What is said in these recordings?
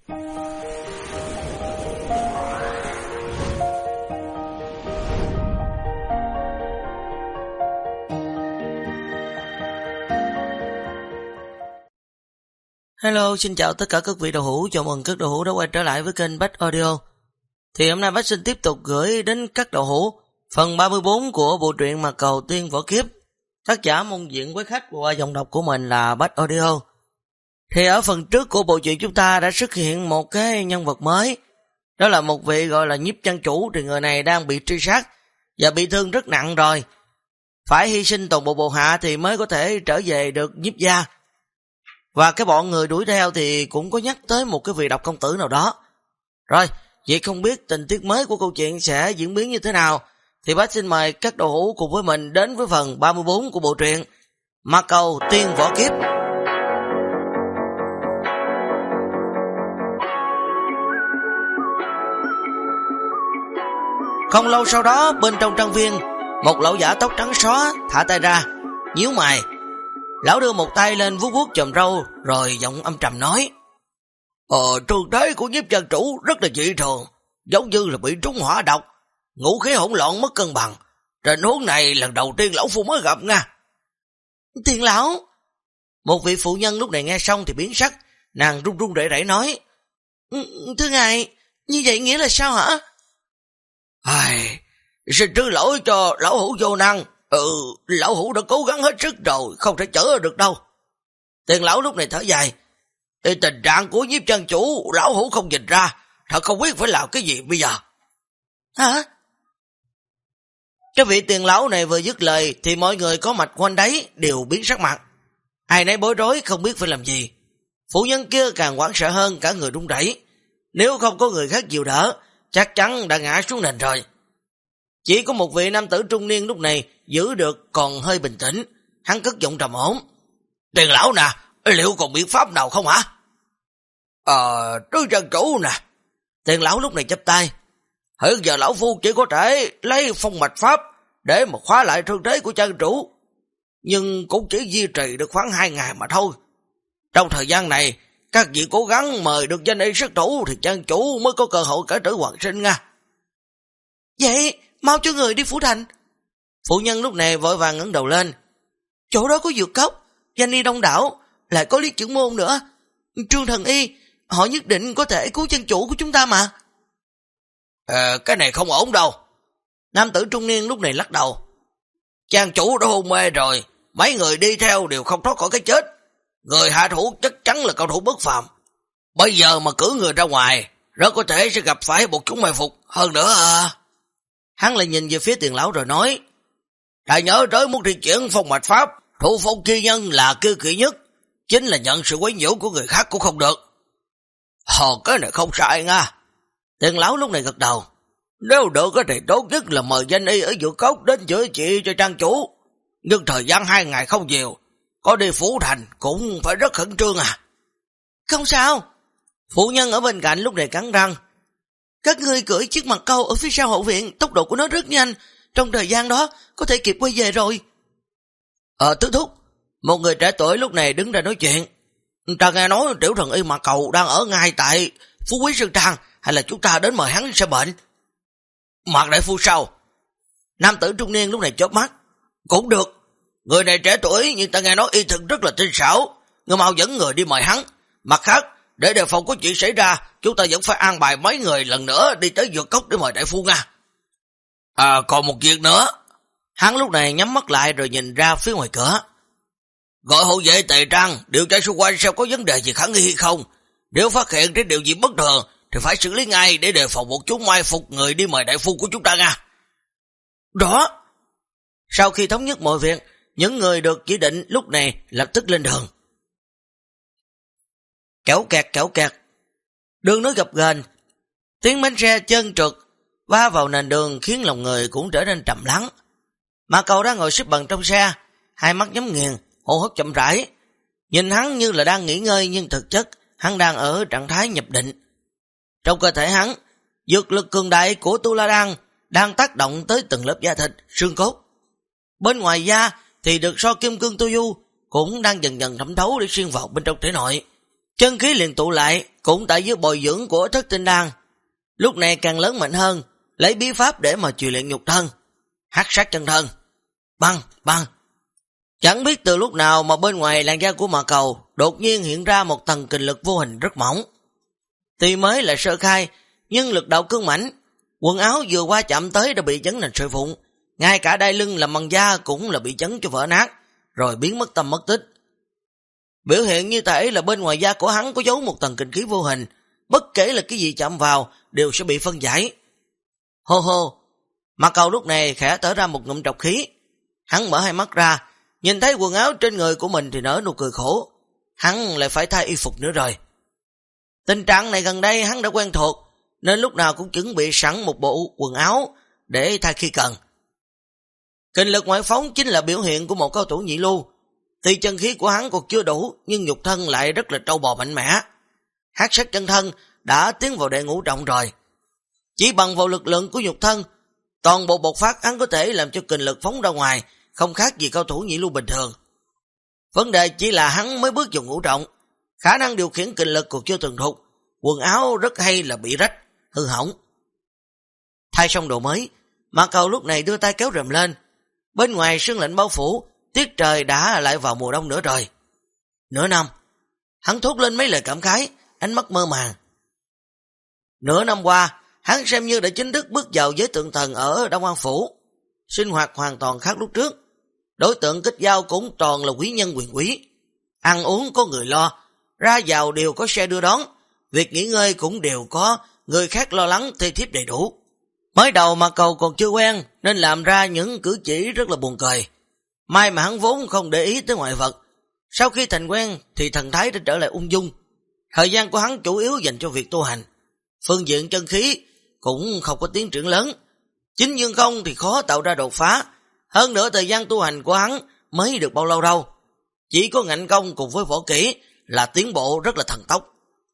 Hello, xin chào tất cả các vị đạo hữu, chào mừng các đạo hữu đã quay trở lại với kênh Bách Audio. Thì hôm nay Bách xin tiếp tục gửi đến các đạo hữu phần 34 của bộ truyện Mà Cầu Tiên Võ Kiếp. Tác giả môn diện với khách qua giọng đọc của mình là Bách Audio. Thì ở phần trước của bộ truyện chúng ta đã xuất hiện một cái nhân vật mới. Đó là một vị gọi là Nhiếp Trang Chủ, thì người này đang bị truy sát và bị thương rất nặng rồi. Phải hy sinh toàn bộ bộ hạ thì mới có thể trở về được Nhiếp gia. Và cái bọn người đuổi theo thì cũng có nhắc tới một cái vị độc công tử nào đó. Rồi, vậy không biết tình tiết mới của câu chuyện sẽ diễn biến như thế nào, thì bác xin mời các đạo hữu cùng với mình đến với phần 34 của bộ truyện Mà Cầu Tiên Võ Kiếp. Không lâu sau đó, bên trong trang viên, một lão giả tóc trắng xóa thả tay ra, nhíu mày. Lão đưa một tay lên vuốt vuốt chòm râu, rồi giọng âm trầm nói: Trường thế của Nhiếp Trang Chủ rất là dị thường, giống như là bị trúng hỏa độc, ngũ khí hỗn loạn mất cân bằng. Tình huống này lần đầu tiên lão phu mới gặp nha. Tiền lão. Một vị phụ nhân lúc này nghe xong thì biến sắc, nàng run run rẩy rẩy nói: Thưa ngài, như vậy nghĩa là sao hả? Xin thứ lỗi cho lão hữu vô năng. Lão hữu đã cố gắng hết sức rồi, không thể chữa được đâu. Tiền lão lúc này thở dài: Tình trạng của Nhiếp Trang Chủ lão hữu không nhìn ra, thật không biết phải làm cái gì bây giờ. Hả? Cái vị tiền lão này vừa dứt lời thì mọi người có mặt quanh đấy đều biến sắc mặt, ai nấy bối rối không biết phải làm gì. Phụ nhân kia càng hoảng sợ hơn, cả người run rẩy. Nếu không có người khác dìu đỡ, chắc chắn đã ngã xuống nền rồi. Chỉ có một vị nam tử trung niên lúc này giữ được còn hơi bình tĩnh, hắn cất giọng trầm ổn: Tiền lão nè, liệu còn biện pháp nào không hả? Trư Trang Chủ nè. Tiền lão lúc này chắp tay: Hiện giờ lão phu chỉ có thể lấy phong mạch pháp để mà khóa lại thương thế của Trang Chủ, nhưng cũng chỉ duy trì được khoảng 2 ngày mà thôi. Trong thời gian này, các vị cố gắng mời được danh y sát thủ thì Trang Chủ mới có cơ hội cải tử hoàn sinh nha. Vậy mau cho người đi phủ thành. Phụ nhân lúc này vội vàng ngẩng đầu lên: Chỗ đó có dược cốc, danh y đông đảo, lại có Lý trưởng môn nữa, Trương thần y, họ nhất định có thể cứu Trang Chủ của chúng ta mà. Cái này không ổn đâu. Nam tử trung niên lúc này lắc đầu: Trang Chủ đã hôn mê rồi, mấy người đi theo đều không thoát khỏi cái chết. Người hạ thủ chắc chắn là cao thủ bất phàm. Bây giờ mà cử người ra ngoài, rất có thể sẽ gặp phải một chúng mai phục. Hơn nữa Hắn lại nhìn về phía tiền lão rồi nói: Đã nhớ tới muốn thi triển phong mạch pháp, thủ phong chi nhân là kiêu kỵ nhất, chính là nhận sự quấy nhiễu của người khác cũng không được. Cái này không sai nha. Tiền lão lúc này gật đầu: Nếu được thì tốt nhất là mời danh y ở dược cốc đến chữa trị cho Trang Chủ, nhưng thời gian 2 ngày không nhiều, có đi phủ thành cũng phải rất khẩn trương à. Không sao. Phụ nhân ở bên cạnh lúc này cắn răng: Các ngươi cưỡi chiếc mặt câu ở phía sau hậu viện, tốc độ của nó rất nhanh, trong thời gian đó có thể kịp quay về rồi. Tứ thúc. Một người trẻ tuổi lúc này đứng ra nói chuyện: Ta nghe nói tiểu thần y Mà Cầu đang ở ngay tại Phú Quý Sơn Trang, hay là chúng ta đến mời hắn xem bệnh? Mạc đại phu sao? Nam tử trung niên lúc này chớp mắt: Cũng được, người này trẻ tuổi nhưng ta nghe nói y thực rất là tinh xảo, người mau dẫn người đi mời hắn. Mặt khác, để đề phòng có chuyện xảy ra, chúng ta vẫn phải an bài mấy người lần nữa đi tới dược cốc để mời đại phu nha. Còn một việc nữa. Hắn lúc này nhắm mắt lại rồi nhìn ra phía ngoài cửa: Gọi hộ vệ Tề Trang điều tra xung quanh xem có vấn đề gì khả nghi hay không. Nếu phát hiện cái điều gì bất thường thì phải xử lý ngay để đề phòng một chút mai phục người đi mời đại phu của chúng ta nha. Đó. Sau khi thống nhất mọi việc, những người được chỉ định lúc này lập tức lên đường. Kéo kẹt. Đường núi gập ghềnh, tiếng bánh xe trơn trượt va vào nền đường khiến lòng người cũng trở nên trầm lắng. Mà Cầu đang ngồi xếp bằng trong xe, hai mắt nhắm nghiền, hô hấp chậm rãi. Nhìn hắn như là đang nghỉ ngơi nhưng thực chất hắn đang ở trạng thái nhập định. Trong cơ thể hắn, dược lực cường đại của Tu La Đan đang tác động tới từng lớp da thịt, xương cốt. Bên ngoài da thì được so kim cương Tu Du cũng đang dần dần thẩm thấu để xuyên vào bên trong thể nội, Chân khí liền tụ lại, cũng tại dưới bồi dưỡng của Thất Tinh Đan. Lúc này càng lớn mạnh hơn, lấy bí pháp để mà truyền luyện nhục thân. Hắc sát chân thân. Băng, băng. Chẳng biết từ lúc nào mà bên ngoài làn da của Mạc Cầu đột nhiên hiện ra một tầng kình lực vô hình rất mỏng. Tuy mới là sơ khai, nhưng lực đạo cương mãnh, quần áo vừa qua chạm tới đã bị chấn thành sợi vụn, ngay cả đai lưng làm bằng da cũng là bị chấn cho vỡ nát, rồi biến mất tâm mất tích. Biểu hiện như thể là bên ngoài da của hắn có giấu một tầng kình khí vô hình, bất kể là cái gì chạm vào đều sẽ bị phân giải. Hô hô, Mạc Cầu lúc này khẽ thở ra một ngụm trọc khí. Hắn mở hai mắt ra, nhìn thấy quần áo trên người của mình thì nở nụ cười khổ. Hắn lại phải thay y phục nữa rồi. Tình trạng này gần đây hắn đã quen thuộc, nên lúc nào cũng chuẩn bị sẵn một bộ quần áo để thay khi cần. Kình lực ngoại phóng chính là biểu hiện của một cao thủ nhị lưu. Tuy chân khí của hắn còn chưa đủ, nhưng nhục thân lại rất là trâu bò mạnh mẽ. Hắc sát chân thân đã tiến vào đệ ngũ trọng rồi. Chỉ bằng vào lực lượng của nhục thân, toàn bộ bộc phát hắn có thể làm cho kình lực phóng ra ngoài, không khác gì cao thủ nhị lưu bình thường. Vấn đề chỉ là hắn mới bước vào ngũ trọng, khả năng điều khiển kình lực còn chưa thuần thục, quần áo rất hay là bị rách, hư hỏng. Thay xong đồ mới, Mạc Cầu lúc này đưa tay kéo rèm lên. Bên ngoài sương lạnh bao phủ, tiết trời đã lại vào mùa đông nữa rồi. Nửa năm, hắn thốt lên mấy lời cảm khái, ánh mắt mơ màng. Nửa năm qua, hắn xem như đã chính thức bước vào giới tượng thần ở Đông An Phủ. Sinh hoạt hoàn toàn khác lúc trước. Đối tượng kết giao cũng toàn là quý nhân quyền quý. Ăn uống có người lo, ra vào đều có xe đưa đón, việc nghỉ ngơi cũng đều có người khác lo lắng thê thiếp đầy đủ. Mới đầu Mạc Cầu còn chưa quen nên làm ra những cử chỉ rất là buồn cười. May mà hắn vốn không để ý tới ngoại vật. Sau khi thành quen thì thần thái đã trở lại ung dung. Thời gian của hắn chủ yếu dành cho việc tu hành. Phương diện chân khí cũng không có tiến triển lớn. Chính dương không thì khó tạo ra đột phá. Hơn nữa thời gian tu hành của hắn mới được bao lâu đâu. Chỉ có ngạnh công cùng với võ kỹ là tiến bộ rất là thần tốc.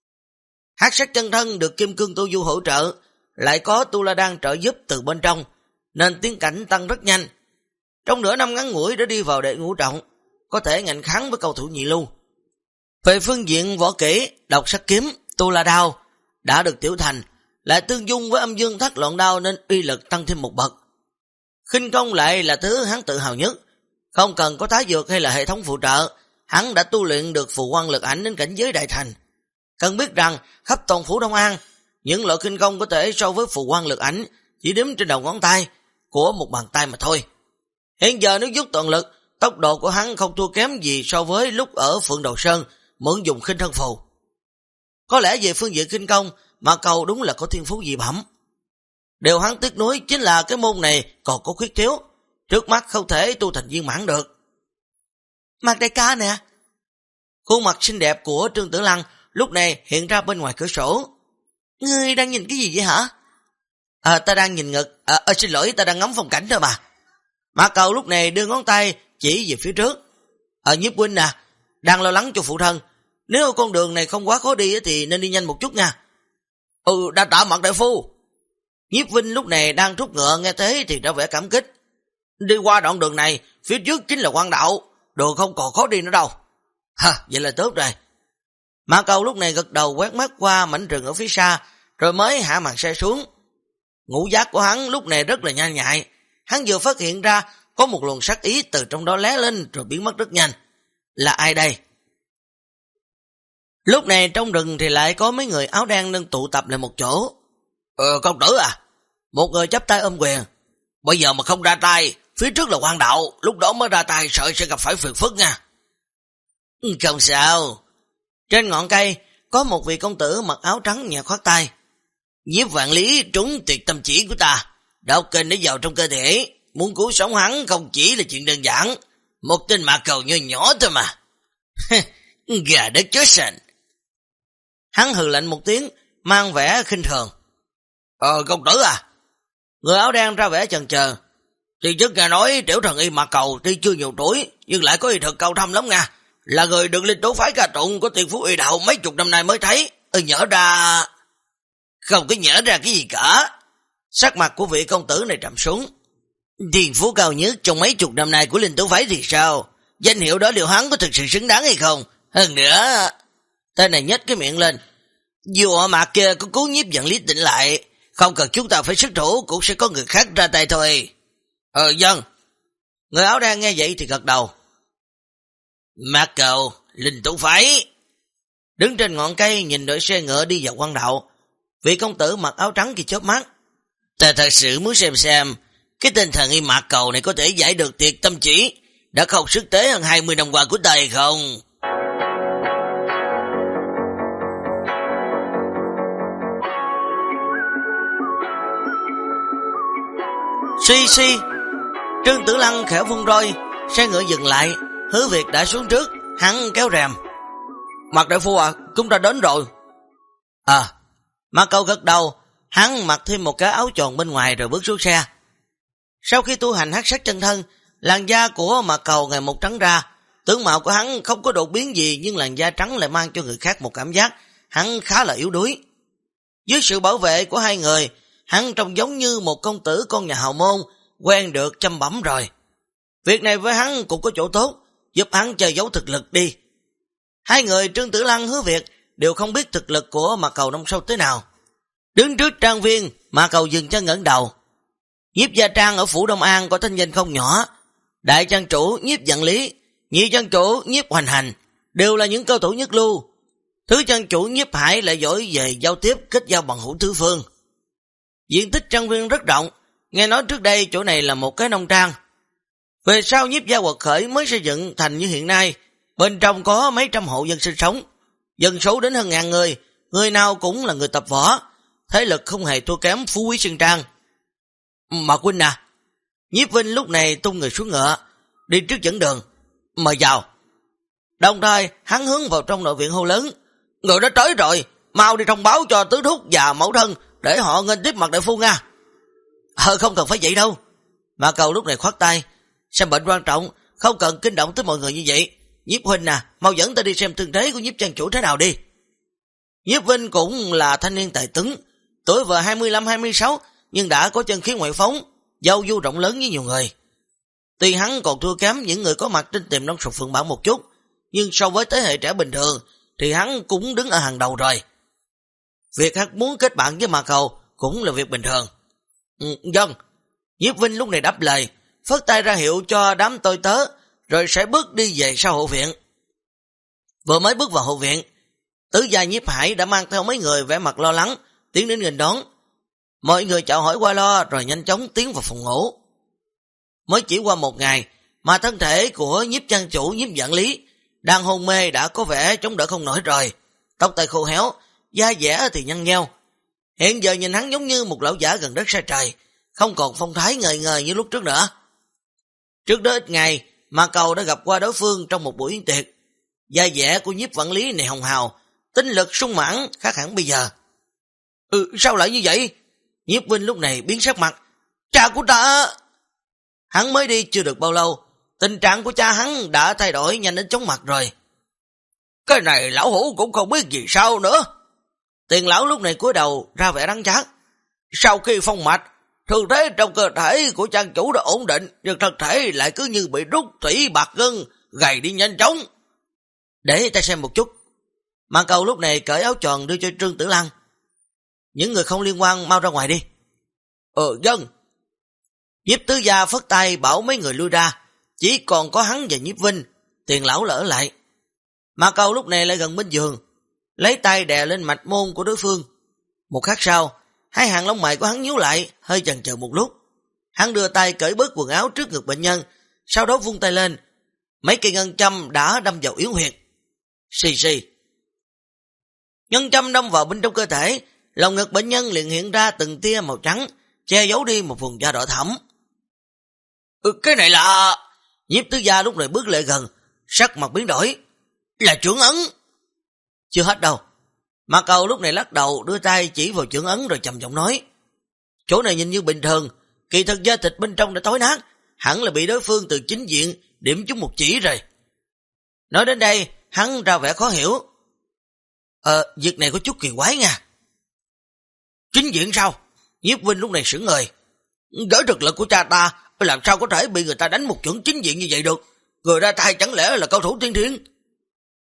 Hắc sát chân thân được Kim Cương Tu Du hỗ trợ, lại có Tu La Đan trợ giúp từ bên trong, nên tiến cảnh tăng rất nhanh. Trong nửa năm ngắn ngủi đã đi vào đệ ngũ trọng, có thể ngạnh kháng với cầu thủ nhị lưu. Về phương diện võ kỹ, độc sắc kiếm, Tu La Đao đã được tiểu thành, lại tương dung với âm dương thất loạn đao nên uy lực tăng thêm một bậc. Khinh công lại là thứ hắn tự hào nhất, không cần có thái dược hay là hệ thống phụ trợ, hắn đã tu luyện được phù quang lực ảnh đến cảnh giới đại thành. Cần biết rằng khắp toàn phủ Đông An, những loại khinh công có thể so với phù quang lực ảnh chỉ đếm trên đầu ngón tay của một bàn tay mà thôi. Hiện giờ nếu dốc toàn lực, tốc độ của hắn không thua kém gì so với lúc ở Phượng Đầu Sơn mượn dùng khinh thân phù. Có lẽ về phương diện khinh công, Mạc Cầu đúng là có thiên phú dị bẩm. Điều hắn tiếc nuối chính là cái môn này còn có khuyết thiếu, trước mắt không thể tu thành viên mãn được. Mạc đại ca nè. Khuôn mặt xinh đẹp của Trương Tử Lăng lúc này hiện ra bên ngoài cửa sổ. Ngươi đang nhìn cái gì vậy hả? Ta đang nhìn ngực. Xin lỗi, ta đang ngắm phong cảnh thôi mà. Mạc Cầu lúc này đưa ngón tay chỉ về phía trước. Nhiếp huynh nè, đang lo lắng cho phụ thân. Nếu con đường này không quá khó đi thì nên đi nhanh một chút nha. Đã tạ Mạc đại phu. Nhiếp huynh lúc này đang thúc ngựa, nghe thế thì đã vẻ cảm kích. Đi qua đoạn đường này, phía trước chính là quan đạo, đường không còn khó đi nữa đâu. Vậy là tốt rồi. Mạc Cầu lúc này gật đầu quét mắt qua mảnh rừng ở phía xa, rồi mới hạ màn xe xuống. Ngũ giác của hắn lúc này rất là nhanh nhạy. Hắn vừa phát hiện ra có một luồng sát ý từ trong đó lé lên rồi biến mất rất nhanh. Là ai đây? Lúc này trong rừng thì lại có mấy người áo đen đang tụ tập lại một chỗ. Công tử à? Một người chắp tay ôm quyền. Bây giờ mà không ra tay, phía trước là quan đạo, lúc đó mới ra tay sợ sẽ gặp phải phiền phức nha. Không sao. Trên ngọn cây có một vị công tử mặc áo trắng nhẹ khoát tay. Nhiếp Vạn Lý trúng tuyệt tâm chỉ của ta, đạo kênh để vào trong cơ thể, muốn cứu sống hắn không chỉ là chuyện đơn giản, một tên Mạc Cầu nhỏ nhỏ thôi mà. Gà đất chó sành. Hắn hừ lạnh một tiếng, mang vẻ khinh thường. Công tử à? Người áo đen ra vẻ chần chờ. Thì trước nghe nói tiểu thần y Mạc Cầu tuy chưa nhiều tuổi, nhưng lại có y thuật cao thâm lắm nha. Là người được linh tố phái ca tụng của tiền phú y đạo mấy chục năm nay mới thấy. Nhớ ra... Không có nhớ ra cái gì cả. Sắc mặt của vị công tử này trầm xuống. Tiền phú cao nhất trong mấy chục năm nay của linh tố phái thì sao? Danh hiệu đó liệu hắn có thực sự xứng đáng hay không? Hơn nữa... Tên này nhếch cái miệng lên. Dù họ mặt kia có cứu nhiếp giận lý tỉnh lại, không cần chúng ta phải xuất thủ, cũng sẽ có người khác ra tay thôi. Dân. Người áo đen nghe vậy thì gật đầu. Mạc Cầu, linh tú phái. Đứng trên ngọn cây nhìn đội xe ngựa đi vào quan đạo. Vị công tử mặc áo trắng kia chớp mắt. Ta thật sự muốn xem cái tên thần y Mạc Cầu này có thể giải được tiệt tâm chỉ đã không sức tế hơn 20 năm qua của ta hay không? Suy, Trương Tử Lăng khẽ vung roi, xe ngựa dừng lại, Hứa Việt đã xuống trước, hắn kéo rèm. Mạc đại phu à, chúng ta đến rồi. Mạc Cầu gật đầu, hắn mặc thêm một cái áo tròn bên ngoài rồi bước xuống xe. Sau khi tu hành hắc sắc chân thân, làn da của Mạc Cầu ngày một trắng ra, tướng mạo của hắn không có đột biến gì nhưng làn da trắng lại mang cho người khác một cảm giác hắn khá là yếu đuối. Dưới sự bảo vệ của hai người, hắn trông giống như một công tử con nhà hào môn, quen được chăm bẩm rồi. Việc này với hắn cũng có chỗ tốt, giúp hắn che giấu thực lực đi. Hai người Trương Tử Lăng, Hứa Việt đều không biết thực lực của Mạc Cầu nông sâu thế nào. Đứng trước trang viên, Mạc Cầu dừng chân ngẩng đầu. Nhiếp Gia Trang ở phủ Đông An có thanh danh không nhỏ. Đại trang chủ Nhiếp Giận Lý, nhị trang chủ Nhiếp Hoành Hành đều là những cao thủ nhất lưu. Thứ trang chủ Nhiếp Hải lại giỏi về giao tiếp, kết giao bằng hữu tứ phương. Diện tích trang viên rất rộng, nghe nói trước đây chỗ này là một cái nông trang. Về sau Nhiếp gia quật khởi mới xây dựng thành như hiện nay, bên trong có mấy trăm hộ dân sinh sống, dân số đến hơn 1000 người, người nào cũng là người tập võ, thế lực không hề thua kém Phú Quý Sơn Trang. Mạc huynh à, Nhiếp Vinh lúc này tung người xuống ngựa, đi trước dẫn đường, mời vào. Đồng thời hắn hướng vào trong nội viện hô lớn, người đã tới rồi, mau đi thông báo cho tứ thúc và mẫu thân để họ nghênh tiếp Mạc đại phu nha. Không cần phải vậy đâu. Mạc Cầu lúc này khoát tay, xem bệnh quan trọng, không cần kinh động tới mọi người như vậy. Nhiếp huynh à, mau dẫn ta đi xem thương thế của Nhiếp trang chủ thế nào đi. Nhiếp Vinh cũng là thanh niên tài tuấn, tuổi vừa 25-26 nhưng đã có chân khí ngoại phóng, giao du rộng lớn với nhiều người. Tuy hắn còn thua kém những người có mặt trên tiềm năng sụp phượng bản một chút, nhưng so với thế hệ trẻ bình thường thì hắn cũng đứng ở hàng đầu rồi. Việc hắn muốn kết bạn với Mạc Cầu cũng là việc bình thường. Dân. Nhiếp Vinh lúc này đáp lời, phất tay ra hiệu cho đám tôi tớ, rồi sẽ bước đi về sau hộ viện. Vừa mới bước vào hộ viện, tứ gia Nhiếp Hải đã mang theo mấy người vẻ mặt lo lắng tiến đến nghênh đón. Mọi người chào hỏi qua lo rồi nhanh chóng tiến vào phòng ngủ. Mới chỉ qua một ngày mà thân thể của Nhiếp trang chủ Nhiếp Giận Lý đang hôn mê đã có vẻ chống đỡ không nổi rồi, tóc tai khô héo, da dẻ thì nhăn nheo. Hiện giờ nhìn hắn giống như một lão giả gần đất xa trời, không còn phong thái ngời ngời như lúc trước nữa. Trước đó ít ngày, Mạc Cầu đã gặp qua đối phương trong một buổi yến tiệc. Da dẻ của Nhiếp Vạn Lý này hồng hào, tinh lực sung mãn khác hẳn bây giờ. Sao lại như vậy? Nhiếp Vinh lúc này biến sắc mặt. Cha của ta! Hắn mới đi chưa được bao lâu, tình trạng của cha hắn đã thay đổi nhanh đến chóng mặt rồi. Cái này lão hủ cũng không biết gì sao nữa. Tiền lão lúc này cúi đầu ra vẻ đắng chát. Sau khi phong mạch, thương thế trong cơ thể của trang chủ đã ổn định, nhưng thân thể lại cứ như bị rút thủy bạc gân, gầy đi nhanh chóng. Để ta xem một chút. Mạc Cầu lúc này cởi áo tròn đưa cho Trương Tử Lăng. Những người không liên quan mau ra ngoài đi. Dân. Nhiếp tứ gia phất tay bảo mấy người lui ra, chỉ còn có hắn và Nhiếp Vinh, Tiền lão lỡ lại. Mạc Cầu lúc này lại gần bên giường, lấy tay đè lên mạch môn của đối phương. Một khắc sau, hai hàng lông mày của hắn nhíu lại, hơi chần chờ một lúc. Hắn đưa tay cởi bớt quần áo trước ngực bệnh nhân, sau đó vung tay lên. Mấy cây ngân châm đã đâm vào yếu huyệt. Xì. Ngân châm đâm vào bên trong cơ thể, lòng ngực bệnh nhân liền hiện ra từng tia màu trắng, che giấu đi một vùng da đỏ thẫm. Cái này là... Nhiếp tứ gia lúc này bước lại gần, sắc mặt biến đổi. Là chưởng ấn. Chưa hết đâu. Mạc Cầu lúc này lắc đầu, đưa tay chỉ vào chưởng ấn rồi trầm giọng nói. Chỗ này nhìn như bình thường, kỳ thực da thịt bên trong đã tối nát, hẳn là bị đối phương từ chính diện điểm trúng một chỉ rồi. Nói đến đây, hắn ra vẻ khó hiểu. Việc này có chút kỳ quái nha. Chính diện sao? Nhiếp Vinh lúc này sững người. Với thực lực của cha ta, làm sao có thể bị người ta đánh một chuẩn chính diện như vậy được? Người ra tay chẳng lẽ là cao thủ tiên thiên?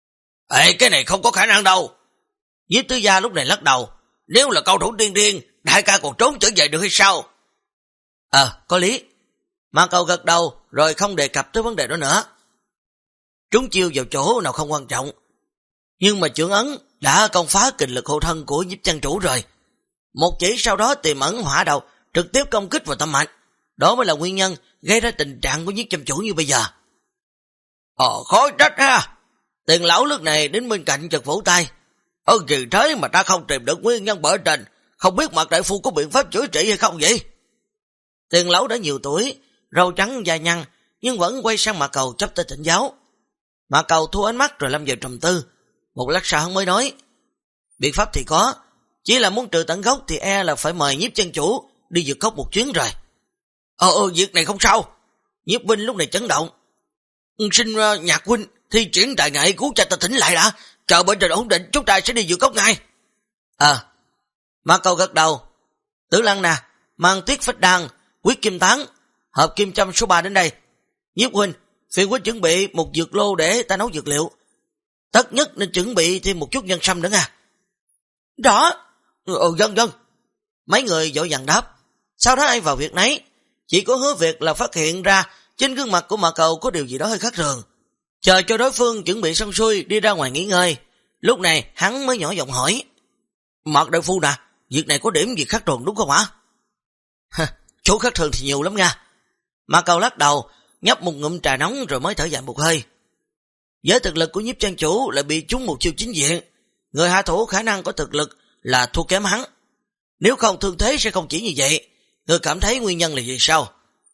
Ê, cái này không có khả năng đâu. Nhiếp tứ gia lúc này lắc đầu. Nếu là cao thủ tiên thiên, đại ca còn trốn trở về được hay sao? Có lý. Mạc Cầu gật đầu rồi không đề cập tới vấn đề đó nữa. Trúng chiêu vào chỗ nào không quan trọng. Nhưng mà chưởng ấn đã công phá kình lực hộ thân của Nhiếp Trang Chủ rồi. Một chỉ sau đó tiềm ẩn hỏa đầu trực tiếp công kích vào tâm mạch. Đó mới là nguyên nhân gây ra tình trạng của Nhiếp Trang Chủ như bây giờ. Khó trách ha. Tiền lão lúc này đến bên cạnh chợt vỗ tay. Gì thế mà ta không tìm được nguyên nhân bởi trên. Không biết Mạc đại phu có biện pháp chữa trị hay không vậy? Tiền lão đã nhiều tuổi, râu trắng da nhăn, nhưng vẫn quay sang Mạc Cầu chấp tay thỉnh giáo. Mạc Cầu thu ánh mắt rồi lâm vào trầm tư. Một lát sau hắn mới nói, biện pháp thì có, chỉ là muốn trừ tận gốc thì e là phải mời Nhiếp Chân Chủ đi vượt cốc một chuyến rồi. Việc này không sao. Nhiếp binh lúc này chấn động. Xin Nhạc huynh thi triển tài nghệ cứu cha ta thỉnh lại đã, chờ bệnh trình ổn định chúng ta sẽ đi vượt cốc ngay. Mạc Cầu gật đầu. Tử Lăng nè, mang Tuyết Phách Đan, Quyết Kim Tán, hộp kim châm số 3 đến đây. Nhiếp huynh, phiền huynh chuẩn bị một dược lô để ta nấu dược liệu. Tất nhất nên chuẩn bị thêm một chút nhân sâm nữa nha. Đó. Dân. Mấy người vội vàng đáp. Sau đó ai vào việc nấy. Chỉ có Hứa Việt là phát hiện ra trên gương mặt của Mạc Cầu có điều gì đó hơi khác thường. Chờ cho đối phương chuẩn bị xong xuôi đi ra ngoài nghỉ ngơi. Lúc này hắn mới nhỏ giọng hỏi, Mạc đại phu nè, việc này có điểm gì khác thường đúng không hả? Chỗ khác thường thì nhiều lắm nha. Mạc Cầu lắc đầu, nhấp một ngụm trà nóng rồi mới thở dài một hơi. Với thực lực của Nhiếp Trang Chủ lại bị trúng một chiêu chính diện, người hạ thủ khả năng có thực lực là thua kém hắn. Nếu không thương thế sẽ không chỉ như vậy. Người cảm thấy nguyên nhân là gì sao?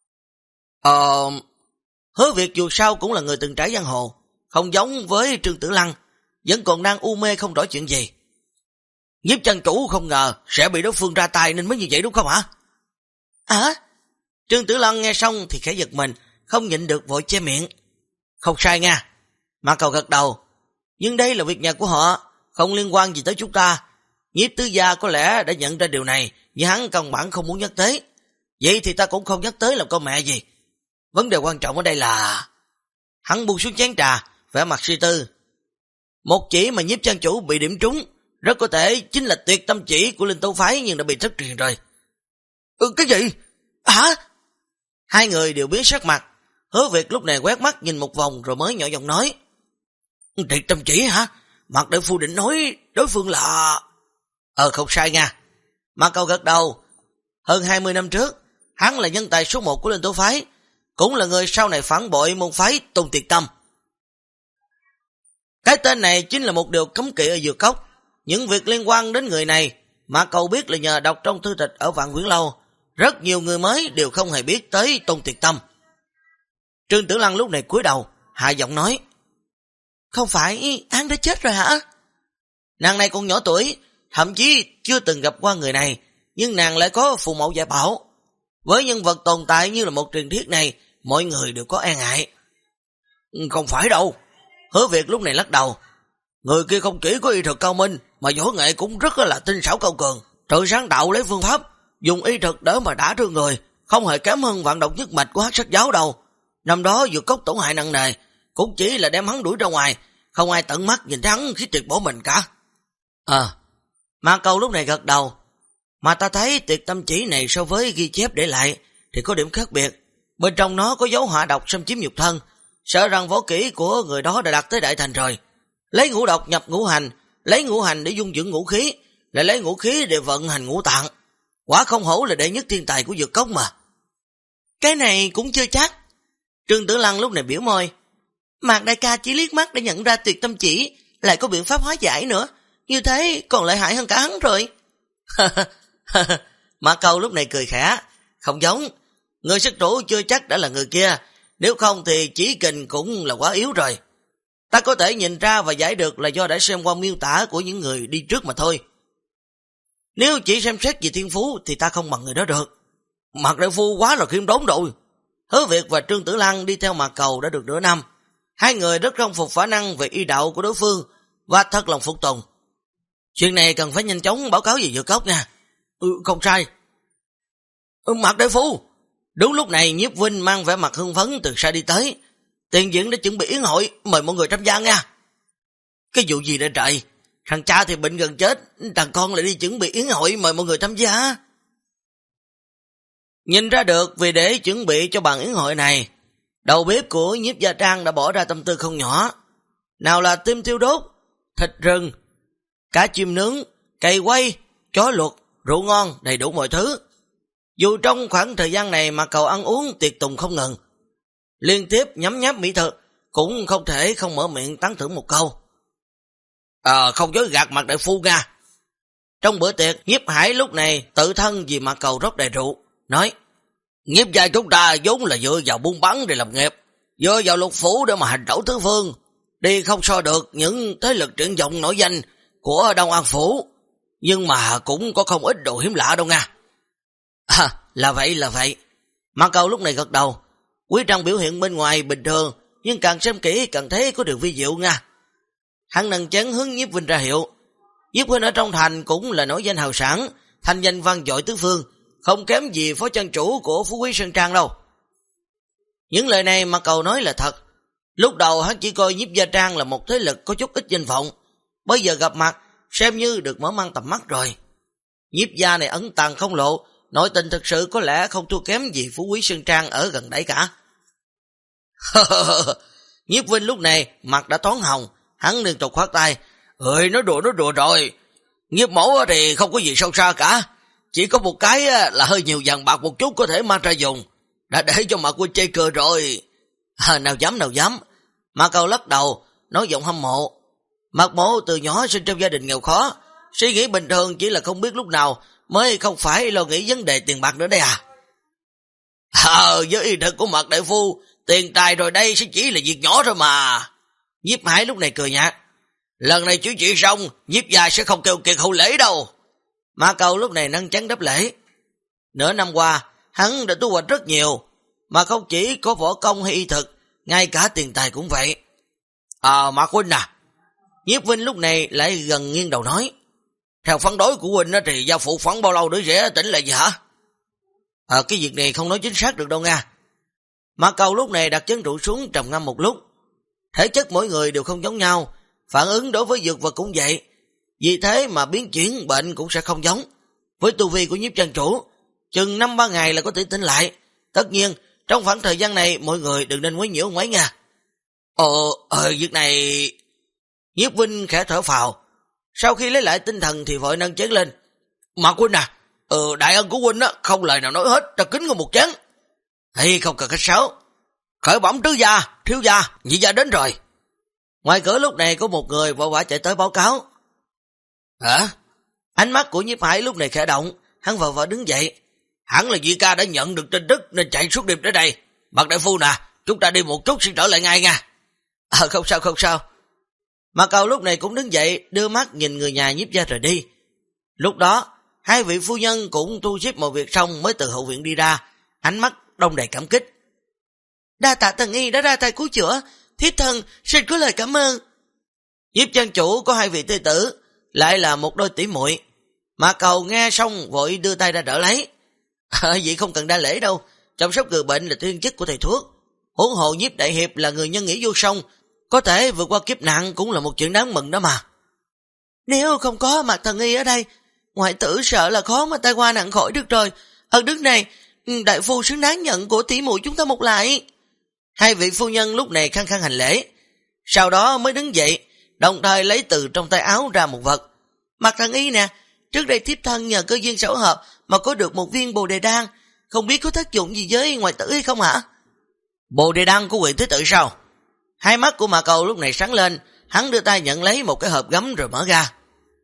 Hứa Việt dù sao cũng là người từng trải giang hồ, không giống với Trương Tử Lăng, vẫn còn đang u mê không rõ chuyện gì. Nhiếp Trang Chủ không ngờ sẽ bị đối phương ra tay nên mới như vậy đúng không hả? Trương Tử Lăng nghe xong thì khẽ giật mình, không nhịn được vội che miệng. Không sai nha. Mạc Cầu gật đầu. Nhưng đây là việc nhà của họ, không liên quan gì tới chúng ta. Nhiếp tứ gia có lẽ đã nhận ra điều này, nhưng hắn căn bản không muốn nhắc tới. Vậy thì ta cũng không nhắc tới làm con mẹ gì. Vấn đề quan trọng ở đây là... Hắn buông xuống chén trà, vẻ mặt suy tư. Một chỉ mà Nhiếp Trang Chủ bị điểm trúng, rất có thể chính là tuyệt tâm chỉ của Linh Tố Phái nhưng đã bị thất truyền rồi. Cái gì? Hả? Hai người đều biến sắc mặt. Hứa Việt lúc này quét mắt nhìn một vòng rồi mới nhỏ giọng nói, tuyệt tâm chỉ hả? Mạc đại phu định nói đối phương là... Không sai nha. Mạc Cầu gật đầu. Hơn 20 năm trước, hắn là nhân tài số 1 của Linh Tố Phái, cũng là người sau này phản bội môn phái Tôn Tiệt Tâm. Cái tên này chính là một điều cấm kỵ ở Dược Cốc. Những việc liên quan đến người này, Mạc Cầu biết là nhờ đọc trong thư tịch ở Vạn Quyển Lâu. Rất nhiều người mới đều không hề biết tới Tôn Tiệt Tâm. Trương Tử Lăng lúc này cúi đầu, hạ giọng nói, không phải hắn đã chết rồi hả? Nàng này còn nhỏ tuổi, thậm chí chưa từng gặp qua người này, nhưng nàng lại có phù mẫu dạy bảo. Với nhân vật tồn tại như là một truyền thuyết này, mọi người đều có e ngại. Không phải đâu. Hứa Việt lúc này lắc đầu. Người kia không chỉ có y thuật cao minh, mà võ nghệ cũng rất là tinh xảo cao cường, tự sáng tạo lấy phương pháp, dùng y thuật đỡ mà đả thương người, không hề kém hơn vạn độc nhất mạch của Hắc Sát Giáo đâu. Năm đó Dược Cốc tổn hại nặng nề, cũng chỉ là đem hắn đuổi ra ngoài, không ai tận mắt nhìn thấy hắn khi tuyệt bỏ mình cả. Mạc Cầu lúc này gật đầu. Mà ta thấy tuyệt tâm chỉ này so với ghi chép để lại thì có điểm khác biệt. Bên trong nó có dấu hỏa độc xâm chiếm nhục thân, sợ rằng võ kỹ của người đó đã đạt tới đại thành rồi. Lấy ngũ độc nhập ngũ hành, lấy ngũ hành để dung dưỡng ngũ khí, lại lấy ngũ khí để vận hành ngũ tạng. Quả không hổ là đệ nhất thiên tài của Dược Cốc mà. Cái này cũng chưa chắc. Trương Tử Lăng lúc này biểu môi. Mạc đại ca chỉ liếc mắt để nhận ra tuyệt tâm chỉ, lại có biện pháp hóa giải nữa. Như thế còn lợi hại hơn cả hắn rồi. Mạc Cầu lúc này cười khẽ. Không giống. Người xuất thủ chưa chắc đã là người kia. Nếu không thì chỉ kình cũng là quá yếu rồi. Ta có thể nhìn ra và giải được là do đã xem qua miêu tả của những người đi trước mà thôi. Nếu chỉ xem xét về thiên phú thì ta không bằng người đó được. Mạc đại phu quá là khiêm tốn rồi. Hứa Việt và Trương Tử Lăng đi theo Mạc Cầu đã được nửa năm. Hai người rất khâm phục khả năng về y đạo của đối phương và thật lòng phục tùng. Chuyện này cần phải nhanh chóng báo cáo về Dược Cốc nha. Không sai. Mạc đại phu. Đúng lúc này Nhiếp Vinh mang vẻ mặt hưng phấn từ xa đi tới. Tiền diễn đã chuẩn bị yến hội, mời mọi người tham gia nha. Cái vụ gì đây trời? Thằng cha thì bệnh gần chết, thằng con lại đi chuẩn bị yến hội mời mọi người tham gia. Nhìn ra được vì để chuẩn bị cho bàn yến hội này, đầu bếp của Nhiếp Gia Trang đã bỏ ra tâm tư không nhỏ. Nào là tim thiêu đốt, thịt rừng, cá chim nướng, cây quay, chó luộc, rượu ngon, đầy đủ mọi thứ. Dù trong khoảng thời gian này mà cậu ăn uống tiệc tùng không ngừng, liên tiếp nhấm nháp mỹ thực, cũng không thể không mở miệng tán thưởng một câu. Không dối gạt Mạc đại phu nha. Trong bữa tiệc, Nhiếp Hải lúc này tự thân vì Mạc Cầu rót đầy rượu, nói: Nhiếp gia chúng ta vốn là dựa vào buôn bán để làm nghiệp, dựa vào lục phủ để mà hành tẩu tứ phương, đi không so được những thế lực triển vọng nổi danh của Đông An Phủ, nhưng mà cũng có không ít đồ hiếm lạ đâu nha. Là vậy. Mạc Cầu lúc này gật đầu. Quý Trăng biểu hiện bên ngoài bình thường, nhưng càng xem kỹ càng thấy có điều vi diệu nha. Hắn nâng chén hướng Nhiếp Vinh ra hiệu. Nhiếp Huynh ở trong thành cũng là nổi danh hào sản, thanh danh vang dội tứ phương, không kém gì phó trang chủ của Phú Quý Sơn Trang đâu. Những lời này Mạc Cầu nói là thật. Lúc đầu hắn chỉ coi Nhiếp Gia Trang là một thế lực có chút ít danh vọng, bây giờ gặp mặt xem như được mở mang tầm mắt rồi. Nhiếp gia này ẩn tàng không lộ, nội tình thực sự có lẽ không thua kém gì Phú Quý Sơn Trang ở gần đấy cả. Nhiếp Vinh lúc này mặt đã toán hồng, hắn liên tục khoát tay. Nói đùa rồi. Nhiếp mẫu thì không có gì sâu xa cả, chỉ có một cái là hơi nhiều vàng bạc một chút có thể mang ra dùng, đã để cho Mạc Huynh chê cười rồi. Nào dám. Mạc Cầu lắc đầu, nói giọng hâm mộ. Mạc Mộ từ nhỏ sinh trong gia đình nghèo khó, suy nghĩ bình thường chỉ là không biết lúc nào mới không phải lo nghĩ vấn đề tiền bạc nữa đây à. Với ý thức của Mạc đại phu, tiền tài rồi đây sẽ chỉ là việc nhỏ thôi mà. Nhiếp Hải lúc này cười nhạt. Lần này chữa trị xong, Nhiếp gia sẽ không kêu kiệt hậu lễ đâu. Mạc Cầu lúc này nâng chén đáp lễ. Nửa năm qua, hắn đã tu hoạch rất nhiều, mà không chỉ có võ công hay y thực, ngay cả tiền tài cũng vậy. Mạc Huynh à. Nhiếp Vinh lúc này lại gần nghiêng đầu nói. Theo phán đối của Huynh thì gia phụ phán bao lâu để rẽ tỉnh lại gì hả? Cái việc này không nói chính xác được đâu nha. Mạc Cầu lúc này đặt chén rượu xuống trầm ngâm một lúc. Thể chất mỗi người đều không giống nhau, phản ứng đối với dược vật cũng vậy, vì thế mà biến chuyển bệnh cũng sẽ không giống. Với tu vi của Nhiếp trang chủ, chừng 5-3 ngày là có thể tỉnh lại. Tất nhiên, trong khoảng thời gian này mọi người đừng nên quấy nhiễu mấy nha. Việc này... Nhiếp Vinh khẽ thở phào. Sau khi lấy lại tinh thần thì vội nâng chén lên. Mạc Huynh à, đại ân của Huynh á, không lời nào nói hết, ta kính ngồi một chén. Không cần khách sáo. Khởi bẩm tứ gia, thiếu gia, nhị gia đến rồi. Ngoài cửa lúc này có một người vội vã chạy tới báo cáo. Hả? Ánh mắt của Nhiếp Hải lúc này khẽ động, hắn vội vã đứng dậy. Hẳn là Di ca đã nhận được tin tức nên chạy suốt đêm tới đây. Mạc đại phu nè, chúng ta đi một chút sẽ trở lại ngay nha. Không sao. Mạc Cầu lúc này cũng đứng dậy, đưa mắt nhìn người nhà Nhiếp gia rời đi. Lúc đó, hai vị phu nhân cũng thu xếp mọi việc xong mới từ hậu viện đi ra, ánh mắt đông đầy cảm kích. Đa tạ Thần Y đã ra tay cứu chữa, thiết thân xin có lời cảm ơn. Nhiếp trang chủ có hai vị tê tử, lại là một đôi tỷ muội. Mạc Cầu nghe xong vội đưa tay ra đỡ lấy. Vậy không cần đa lễ đâu, chăm sóc người bệnh là thiên chức của thầy thuốc. Huống hồ Nhiếp đại hiệp là người nhân nghĩa vô song, có thể vượt qua kiếp nạn cũng là một chuyện đáng mừng đó mà. Nếu không có Mạc Thần Y ở đây, ngoại tử sợ là khó mà tai qua nạn khỏi được rồi. Ân đức này, đại phu xứng đáng nhận của tỷ muội chúng ta một lại. Hai vị phu nhân lúc này khăng khăng hành lễ, sau đó mới đứng dậy, đồng thời lấy từ trong tay áo ra một vật. Mạc Thần Y nè, trước đây thiếp thân nhờ cơ duyên xảo hợp mà có được một viên bồ đề đan, không biết có tác dụng gì với ngoại tử hay không hả? Bồ đề đan của Quyền Thế Tử sao? Hai mắt của Mạc Cầu lúc này sáng lên, hắn đưa tay nhận lấy một cái hộp gấm rồi mở ra.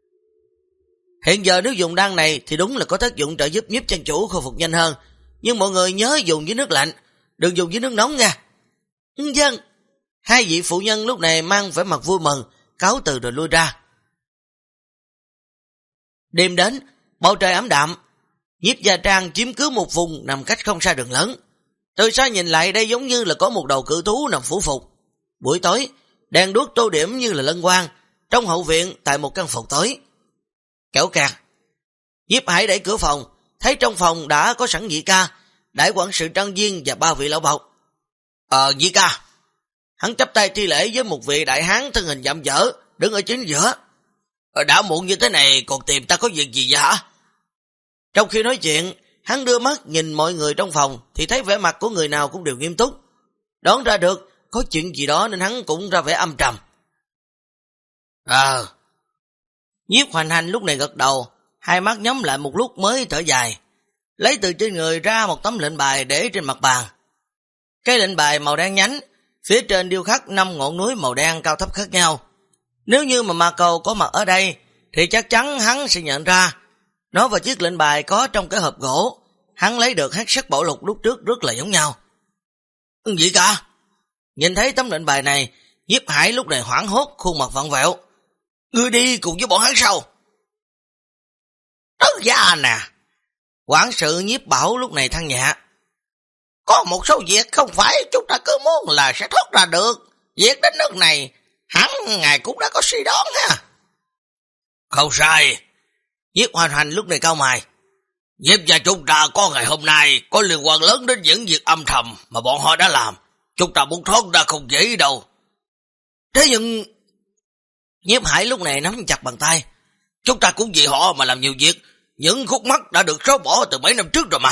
Hiện giờ nếu dùng đan này thì đúng là có tác dụng trợ giúp Nhiếp trang chủ khôi phục nhanh hơn, nhưng mọi người nhớ dùng với nước lạnh, đừng dùng với nước nóng nha. Vâng. Hai vị phụ nhân lúc này mang vẻ mặt vui mừng, cáo từ rồi lui ra. Đêm đến, bầu trời ảm đạm, Nhiếp Gia Trang chiếm cứ một vùng nằm cách không xa đường lớn. Từ xa nhìn lại đây giống như là có một đầu cự thú nằm phủ phục. Buổi tối, đèn đuốc tô điểm như là lân quang, trong hậu viện tại một căn phòng tối. Kéo kẹt. Nhiếp Hải đẩy cửa phòng, thấy trong phòng đã có sẵn Nhị ca, đại quản sự Trân Viên và ba vị lão bộc. Nhị ca. Hắn chắp tay thi lễ với một vị đại hán thân hình dặm dở, đứng ở chính giữa. Đã muộn như thế này còn tìm ta có việc gì vậy hả? Trong khi nói chuyện, hắn đưa mắt nhìn mọi người trong phòng thì thấy vẻ mặt của người nào cũng đều nghiêm túc. Đoán ra được có chuyện gì đó nên hắn cũng ra vẻ âm trầm. Nhiếp Hoành Hành lúc này gật đầu, hai mắt nhắm lại một lúc mới thở dài, lấy từ trên người ra một tấm lệnh bài để trên mặt bàn. Cái lệnh bài màu đen nhánh, phía trên điêu khắc 5 ngọn núi màu đen cao thấp khác nhau. Nếu như mà Ma Cầu có mặt ở đây thì chắc chắn hắn sẽ nhận ra nó và chiếc lệnh bài có trong cái hộp gỗ hắn lấy được Hắc Sắc Bảo Lục lúc trước rất là giống nhau. Gì cả? Nhìn thấy tấm lệnh bài này, Nhiếp Hải lúc này hoảng hốt, khuôn mặt vặn vẹo. Ngươi đi cùng với bọn hắn sao? Tứ gia nè. Quản sự Nhiếp Bảo lúc này than nhẹ. Có một số việc không phải chúng ta cứ muốn là sẽ thoát ra được. Việc đến nước này, hắn ngài cũng đã có suy đoán ha. Không sai. Nhiếp Hoành Hành lúc này cau mày. Nhiếp gia chúng ta có ngày hôm nay có liên quan lớn đến những việc âm thầm mà bọn họ đã làm. Chúng ta muốn thoát ra không dễ đâu. Thế nhưng... Nhiếp Hải lúc này nắm chặt bàn tay. Chúng ta cũng vì họ mà làm nhiều việc. Những khúc mắc đã được xóa bỏ từ mấy năm trước rồi mà.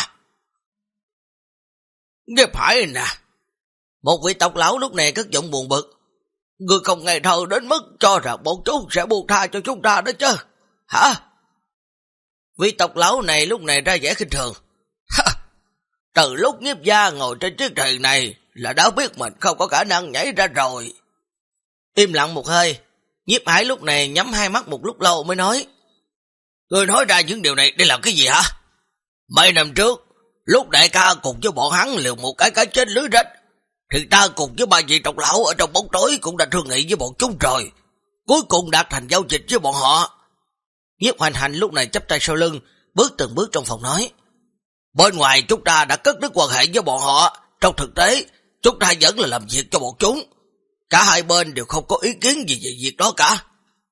Nhiếp Hải nè. Một vị tộc lão lúc này cất giọng buồn bực. Ngươi không ngây thơ đến mức cho rằng bọn chúng sẽ buông tha cho chúng ta đó chứ. Hả? Vị tộc lão này lúc này ra vẻ khinh thường. Từ lúc Nhiếp gia ngồi trên chiếc thuyền này là đã biết mình không có khả năng nhảy ra rồi. Im lặng một hơi, Nhiếp Hải lúc này nhắm hai mắt một lúc lâu mới nói. Ngươi nói ra những điều này để làm cái gì hả? Mấy năm trước, lúc đại ca cùng với bọn hắn liều một cái chết lưới rách, thì ta cùng với ba vị tộc lão ở trong bóng tối cũng đã thương nghị với bọn chúng rồi. Cuối cùng đạt thành giao dịch với bọn họ. Nhiếp Hoành Hành lúc này chắp tay sau lưng, bước từng bước trong phòng nói. Bên ngoài chúng ta đã cắt đứt quan hệ với bọn họ, trong thực tế chúng ta vẫn là làm việc cho bọn chúng. Cả hai bên đều không có ý kiến gì về việc đó cả.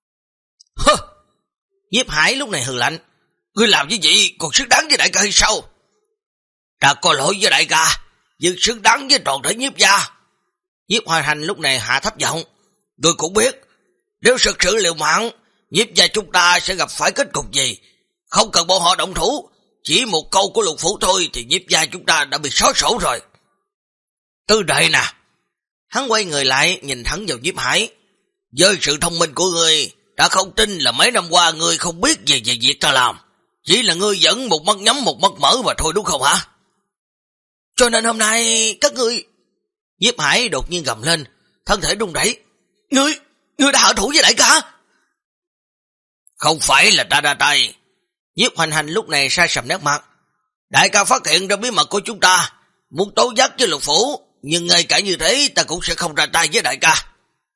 Nhiếp Hải lúc này hừ lạnh. Ngươi làm như vậy còn xứng đáng với đại ca hay sao? Ta có lỗi với đại ca, nhưng xứng đáng với toàn thể Nhiếp gia. Nhiếp Hoành Hành lúc này hạ thấp giọng. Ngươi cũng biết, nếu thực sự liều mạng, Nhiếp gia chúng ta sẽ gặp phải kết cục gì. Không cần bọn họ động thủ, chỉ một câu của Lục Phủ thôi thì Nhiếp gia chúng ta đã bị xóa sổ rồi. Tư đệ nè. Hắn quay người lại nhìn thẳng vào Nhiếp Hải. Với sự thông minh của ngươi, đã không tin là mấy năm qua ngươi không biết gì về việc ta làm. Chỉ là ngươi vẫn một mắt nhắm một mắt mở mà thôi đúng không hả? Cho nên hôm nay các ngươi... Nhiếp Hải đột nhiên gầm lên, thân thể run rẩy. Ngươi đã hạ thủ với đại ca? Không phải là ta ra tay. Nhiếp Hoành Hành lúc này sai sầm nét mặt. Đại ca phát hiện ra bí mật của chúng ta, muốn tố giác với Lục Phủ, nhưng ngay cả như thế ta cũng sẽ không ra tay với đại ca.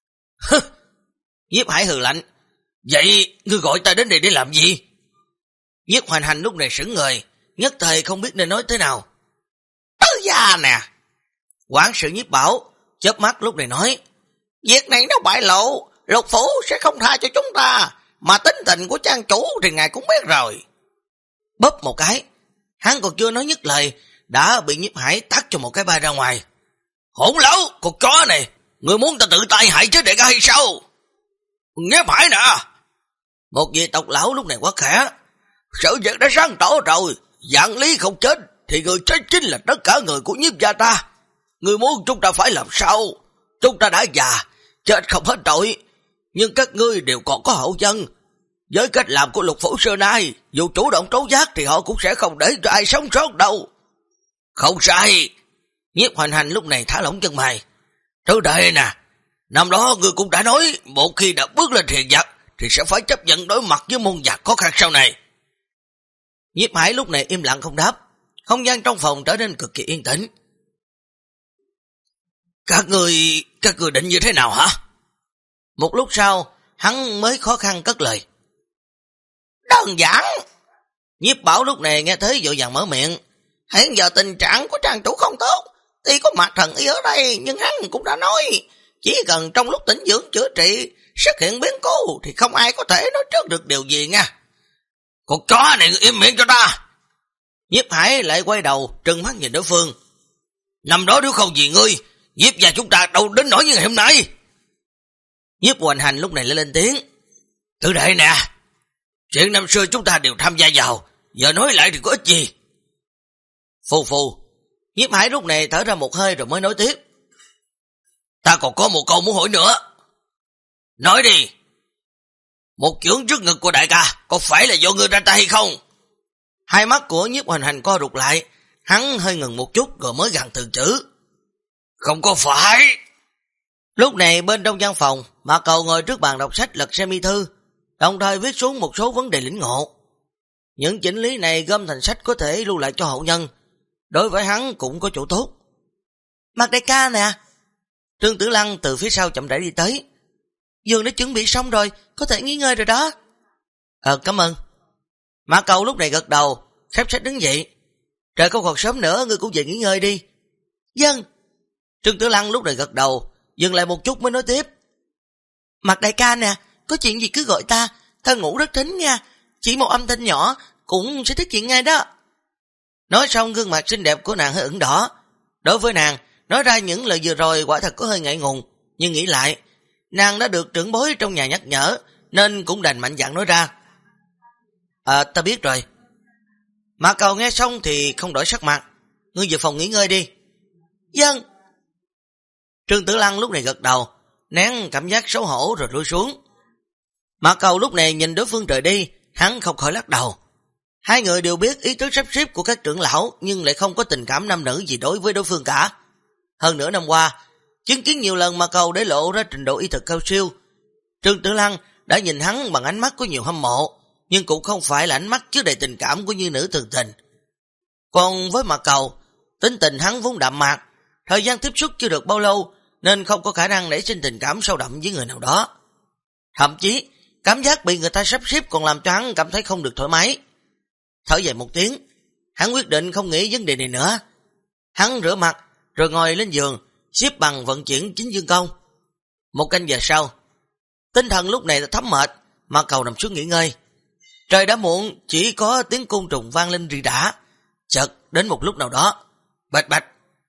Nhiếp Hải hừ lạnh. Vậy ngươi gọi ta đến đây để làm gì? Nhiếp Hoành Hành lúc này sững người, nhất thời không biết nên nói thế nào. Tứ gia nè. Quản sự Nhiếp Bảo chớp mắt lúc này nói. Việc này nó bại lộ, Lục Phủ sẽ không tha cho chúng ta, mà tính tình của trang chủ thì ngài cũng biết rồi. Bóp một cái, hắn còn chưa nói nhất lời đã bị Nhiếp Hải tát cho một cái bay ra ngoài. Hỗn láo, con chó này, ngươi muốn ta tự tay hại chết đại ca hay sao? Nhiếp Hải nè. Một vị tộc lão lúc này quá khẽ. Sự việc đã sáng tỏ rồi, dạng lý không chết thì người chết chính là tất cả người của Nhiếp gia ta. Ngươi muốn chúng ta phải làm sao? Chúng ta đã già, chết không hết tội, nhưng các ngươi đều còn có hậu dân. Với cách làm của Lục Phủ xưa nay, dù chủ động tố giác thì họ cũng sẽ không để cho ai sống sót đâu. Không sai. Nhiếp Hoành Hành lúc này thả lỏng chân mày. Thứ đệ nè, năm đó ngươi cũng đã nói một khi đã bước lên thiền giặc thì sẽ phải chấp nhận đối mặt với môn giặc khó khăn sau này. Nhiếp Hải lúc này im lặng không đáp. Không gian trong phòng trở nên cực kỳ yên tĩnh. Các người định như thế nào hả? Một lúc sau, hắn mới khó khăn cất lời. Đơn giản. Nhiếp Bảo lúc này nghe thấy vội vàng mở miệng. Hiện giờ tình trạng của trang chủ không tốt, tuy có mặt thần y ở đây nhưng hắn cũng đã nói, chỉ cần trong lúc tĩnh dưỡng chữa trị xuất hiện biến cố thì không ai có thể nói trước được điều gì nha. Con chó này im miệng cho ta. Nhiếp Hải lại quay đầu trừng mắt nhìn đối phương. Năm đó nếu không vì ngươi, Nhiếp gia chúng ta đâu đến nỗi như ngày hôm nay. Nhiếp Hoành Hành lúc này lên tiếng. Tử đệ nè, chuyện năm xưa chúng ta đều tham gia vào, giờ nói lại thì có ích gì? Phù phù. Nhiếp Hải lúc này thở ra một hơi rồi mới nói tiếp. Ta còn có một câu muốn hỏi nữa. Nói đi. Một chưởng trước ngực của đại ca có phải là do ngươi ra tay hay không? Hai mắt của Nhiếp Hoành Hành co rụt lại. Hắn hơi ngừng một chút rồi mới gằn từng chữ. Không có phải. Lúc này bên trong văn phòng, Mạc Cầu ngồi trước bàn đọc sách lật xem y thư, đồng thời viết xuống một số vấn đề lĩnh ngộ. Những chỉnh lý này gom thành sách có thể lưu lại cho hậu nhân, đối với hắn cũng có chỗ tốt. Mạc đại ca nè. Trương Tử Lăng từ phía sau chậm rãi đi tới. Giường đã chuẩn bị xong rồi, có thể nghỉ ngơi rồi đó. Cảm ơn. Mạc Cầu lúc này gật đầu, xếp sách đứng dậy. Trời không còn sớm nữa, ngươi cũng về nghỉ ngơi đi. Vâng. Trương Tử Lăng lúc này gật đầu, dừng lại một chút mới nói tiếp. Mạc đại ca nè, có chuyện gì cứ gọi ta ngủ rất thính nha, chỉ một âm thanh nhỏ cũng sẽ thức chuyện ngay đó. Nói xong gương mặt xinh đẹp của nàng hơi ửng đỏ. Đối với nàng, nói ra những lời vừa rồi quả thật có hơi ngại ngùng, nhưng nghĩ lại, nàng đã được trưởng bối trong nhà nhắc nhở, nên cũng đành mạnh dạn nói ra. Ta biết rồi. Mạc Cầu nghe xong thì không đổi sắc mặt. Ngươi về phòng nghỉ ngơi đi. Vâng. Trương Tử Lăng lúc này gật đầu, nén cảm giác xấu hổ rồi lui xuống. Mạc Cầu lúc này nhìn đối phương rời đi, hắn không khỏi lắc đầu. Hai người đều biết ý tứ sắp xếp của các trưởng lão, nhưng lại không có tình cảm nam nữ gì đối với đối phương cả. Hơn nửa năm qua, chứng kiến nhiều lần Mạc Cầu để lộ ra trình độ y thực cao siêu. Trương Tử Lăng đã nhìn hắn bằng ánh mắt có nhiều hâm mộ, nhưng cũng không phải là ánh mắt chứa đầy tình cảm của như nữ thường tình. Còn với Mạc Cầu, tính tình hắn vốn đạm mạc, thời gian tiếp xúc chưa được bao lâu nên không có khả năng nảy sinh tình cảm sâu đậm với người nào đó. Thậm chí, cảm giác bị người ta sắp xếp còn làm cho hắn cảm thấy không được thoải mái. Thở dài một tiếng, hắn quyết định không nghĩ vấn đề này nữa. Hắn rửa mặt rồi ngồi lên giường, xếp bằng vận chuyển chính dương công. Một canh giờ sau, tinh thần lúc này đã thấm mệt, Mạc Cầu nằm xuống nghỉ ngơi. Trời đã muộn, chỉ có tiếng côn trùng vang lên rì rả. Chợt đến một lúc nào đó, bạch bạch.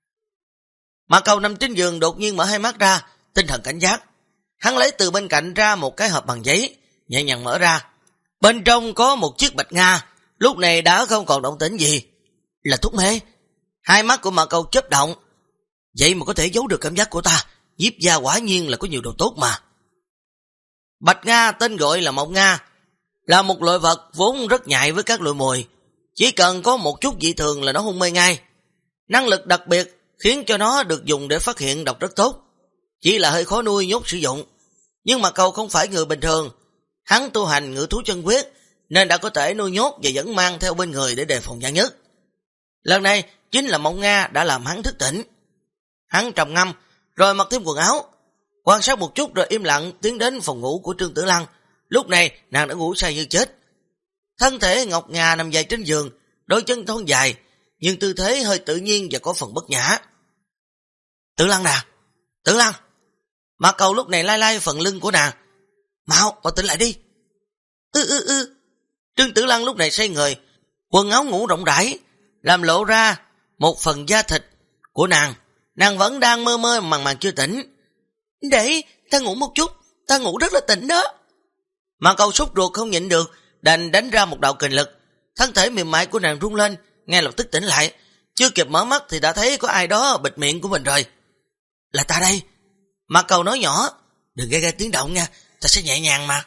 Mạc Cầu nằm trên giường đột nhiên mở hai mắt ra, tinh thần cảnh giác. Hắn lấy từ bên cạnh ra một cái hộp bằng giấy, nhẹ nhàng mở ra. Bên trong có một chiếc bạch nga, lúc này đã không còn động tĩnh gì. Là thuốc mê. Hai mắt của Mạc Cầu chớp động. Vậy mà có thể giấu được cảm giác của ta, Diếp gia quả nhiên là có nhiều đồ tốt mà. Bạch nga tên gọi là mộng nga, là một loại vật vốn rất nhạy với các loại mùi. Chỉ cần có một chút dị thường là nó hôn mê ngay. Năng lực đặc biệt khiến cho nó được dùng để phát hiện độc rất tốt. Chỉ là hơi khó nuôi nhốt sử dụng. Nhưng mà Cầu không phải người bình thường. Hắn tu hành ngự thú chân quyết nên đã có thể nuôi nhốt và vẫn mang theo bên người để đề phòng vạn nhất. Lần này chính là mộng nga đã làm hắn thức tỉnh. Hắn trầm ngâm rồi mặc thêm quần áo, quan sát một chút rồi im lặng tiến đến phòng ngủ của Trương Tử Lăng. Lúc này nàng đã ngủ say như chết. Thân thể ngọc ngà nằm dài trên giường, đôi chân thon dài, nhưng tư thế hơi tự nhiên và có phần bất nhã. Tử Lăng nè, Tử Lăng. Mạc Cầu lúc này lai lai phần lưng của nàng. Mau tỉnh lại đi. Trương Tử Lăng lúc này say người, quần áo ngủ rộng rãi, làm lộ ra một phần da thịt của nàng. Nàng vẫn đang mơ mơ màng chưa tỉnh. Để ta ngủ một chút, ta ngủ rất là tỉnh đó. Mạc Cầu sốt ruột không nhịn được, đành đánh ra một đạo kình lực. Thân thể mềm mại của nàng rung lên, ngay lập tức tỉnh lại. Chưa kịp mở mắt thì đã thấy có ai đó bịt miệng của mình rồi. Là ta đây. Mạc Cầu nói nhỏ. Đừng gây ra tiếng động nha, ta sẽ nhẹ nhàng mà.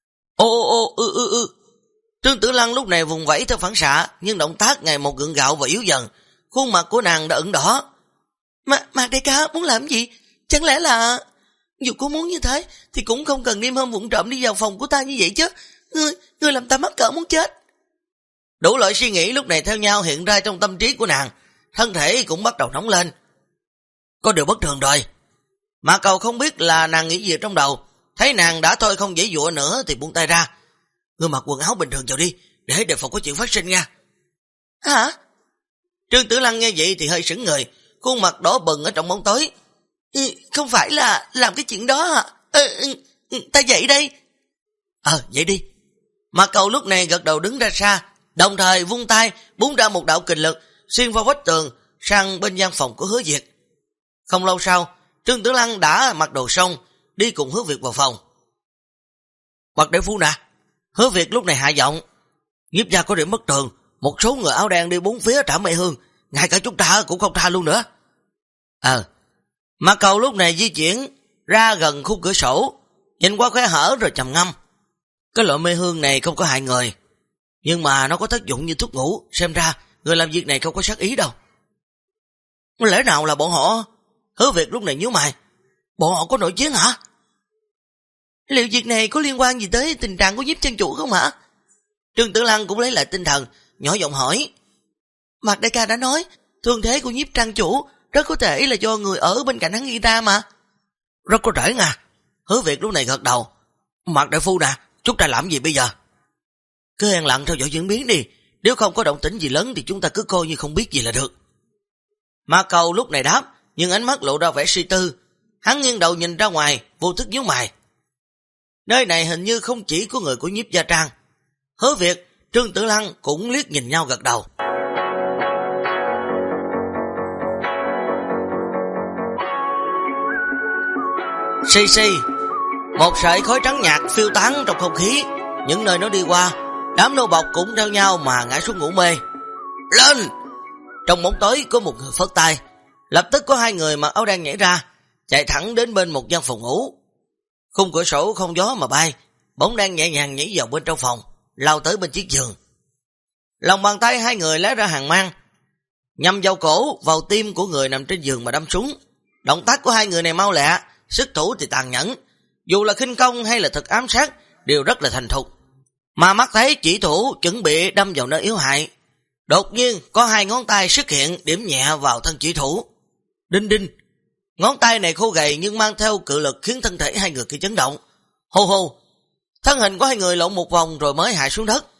Trương Tử Lăng lúc này vùng vẫy theo phản xạ, nhưng động tác ngày một gượng gạo và yếu dần. Khuôn mặt của nàng đã ửng đỏ. Mạc đại ca muốn làm gì? Chẳng lẽ là... Dù cô muốn như thế thì cũng không cần đêm hôm vụng trộm đi vào phòng của ta như vậy chứ. Ngươi làm ta mắc cỡ muốn chết. Đủ loại suy nghĩ lúc này theo nhau hiện ra trong tâm trí của nàng. Thân thể cũng bắt đầu nóng lên. Có điều bất thường rồi. Mạc Cầu không biết là nàng nghĩ gì trong đầu. Thấy nàng đã thôi không dễ dụa nữa thì buông tay ra. Ngươi mặc quần áo bình thường vào đi, để đề phòng có chuyện phát sinh nha. Hả? Trương Tử Lăng nghe vậy thì hơi sững người, khuôn mặt đỏ bừng ở trong bóng tối. Không phải là làm cái chuyện đó hả? Ta dậy đây. Vậy đi. Mạc Cầu lúc này gật đầu đứng ra xa, đồng thời vung tay búng ra một đạo kình lực xuyên vào vách tường sang bên gian phòng của Hứa Diệt. Không lâu sau, Trương Tử Lăng đã mặc đồ xong, đi cùng Hứa Việt vào phòng. Bậc đại phu nè, Hứa Việt lúc này hạ giọng, Nhiếp gia có điểm bất thường, một số người áo đen đi bốn phía trả mê hương, ngay cả chúng ta cũng không tha luôn nữa. Mạc Cầu lúc này di chuyển ra gần khung cửa sổ, nhìn qua khe hở rồi trầm ngâm. Cái loại mê hương này không có hại người, nhưng mà nó có tác dụng như thuốc ngủ, xem ra người làm việc này không có sát ý đâu. Lẽ nào là bọn họ? Hứa Việt lúc này nhíu mày, bọn họ có nội chiến hả? Liệu việc này có liên quan gì tới tình trạng của Nhiếp chân chủ không hả? Trương Tử Lăng cũng lấy lại tinh thần, nhỏ giọng hỏi. Mạc đại ca đã nói, thương thế của Nhiếp trang chủ rất có thể là do người ở bên cạnh hắn gây ra mà. Rất có thể nha. Hứa Việt lúc này gật đầu. Mạc đại phu nè, chúng ta làm gì bây giờ? Cứ yên lặng theo dõi diễn biến đi, nếu không có động tĩnh gì lớn thì chúng ta cứ coi như không biết gì là được. Mạc Cầu lúc này đáp, nhưng ánh mắt lộ ra vẻ suy tư. Hắn nghiêng đầu nhìn ra ngoài, vô thức nhíu mày. Nơi này hình như không chỉ có người của Nhiếp gia trang. Hứa Việt, Trương Tử Lăng cũng liếc nhìn nhau gật đầu. Xì xì, một sợi khói trắng nhạt phiêu tán trong không khí. Những nơi nó đi qua, đám nô bộc cũng theo nhau mà ngã xuống ngủ mê. Lên! Trong bóng tối có một người phất tay, lập tức có hai người mặc áo đen nhảy ra, chạy thẳng đến bên một gian phòng ngủ. Khung cửa sổ không gió mà bay, bóng đen nhẹ nhàng nhảy vào bên trong phòng, lao tới bên chiếc giường. Lòng bàn tay hai người lấy ra hàng mang, nhằm vào cổ, vào tim của người nằm trên giường mà đâm súng. Động tác của hai người này mau lẹ, sức thủ thì tàn nhẫn, dù là khinh công hay là thực ám sát đều rất là thành thục. Mà mắt thấy chỉ thủ chuẩn bị đâm vào nơi yếu hại, đột nhiên có hai ngón tay xuất hiện điểm nhẹ vào thân chỉ thủ. Đinh đinh, ngón tay này khô gầy nhưng mang theo cự lực khiến thân thể hai người kia chấn động. Hô hô, thân hình của hai người lộn một vòng rồi mới hạ xuống đất.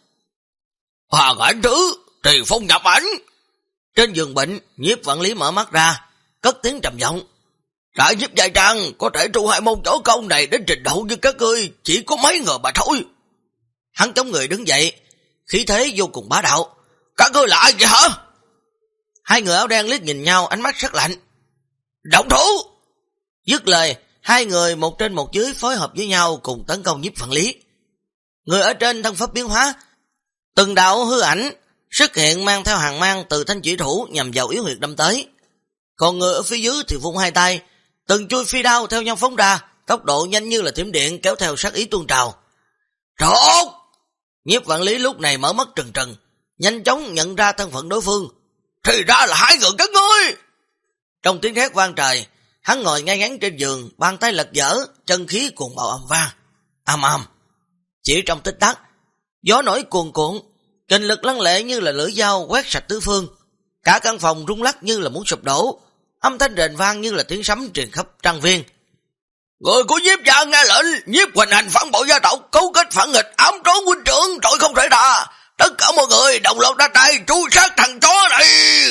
Hoàng ảnh thứ, Trì Phong nhập ảnh. Trên giường bệnh, Nhiếp Vạn Lý mở mắt ra, cất tiếng trầm giọng. Đại Nhiếp gia trang có thể trụ hai môn võ công này đến trình độ như các ngươi chỉ có mấy người mà thôi. Hắn chống người đứng dậy, khí thế vô cùng bá đạo. Các ngươi là ai vậy hả? Hai người áo đen liếc nhìn nhau, ánh mắt sắc lạnh. Động thủ! Dứt lời, hai người một trên một dưới phối hợp với nhau cùng tấn công Nhiếp Vạn Lý. Người ở trên thân pháp biến hóa, từng đạo hư ảnh xuất hiện mang theo hàng mang từ thanh chỉ thủ nhằm vào yếu huyệt đâm tới. Còn người ở phía dưới thì vung hai tay, từng chui phi đao theo nhau phóng ra, tốc độ nhanh như là thiểm điện kéo theo sát ý tuôn trào. Trốn! Nhiếp Vạn Lý lúc này mở mắt trừng trừng, nhanh chóng nhận ra thân phận đối phương. Thì ra là hai người các ngươi! Trong tiếng hét vang trời, hắn ngồi ngay ngắn trên giường, bàn tay lật dở, chân khí cuồng bạo ầm vang. Ầm ầm. Chỉ trong tích tắc, gió nổi cuồn cuộn, kình lực lăng lệ như là lưỡi dao quét sạch tứ phương. Cả căn phòng rung lắc như là muốn sụp đổ, âm thanh rền vang như là tiếng sấm truyền khắp trang viên. Người của Nhiếp gia nghe lệnh, Nhiếp hoành hành phản bội gia tộc, cấu kết phản nghịch, ám trốn huynh trưởng, tội không thể tha. Tất cả mọi người đồng loạt ra tay tru sát thằng chó này.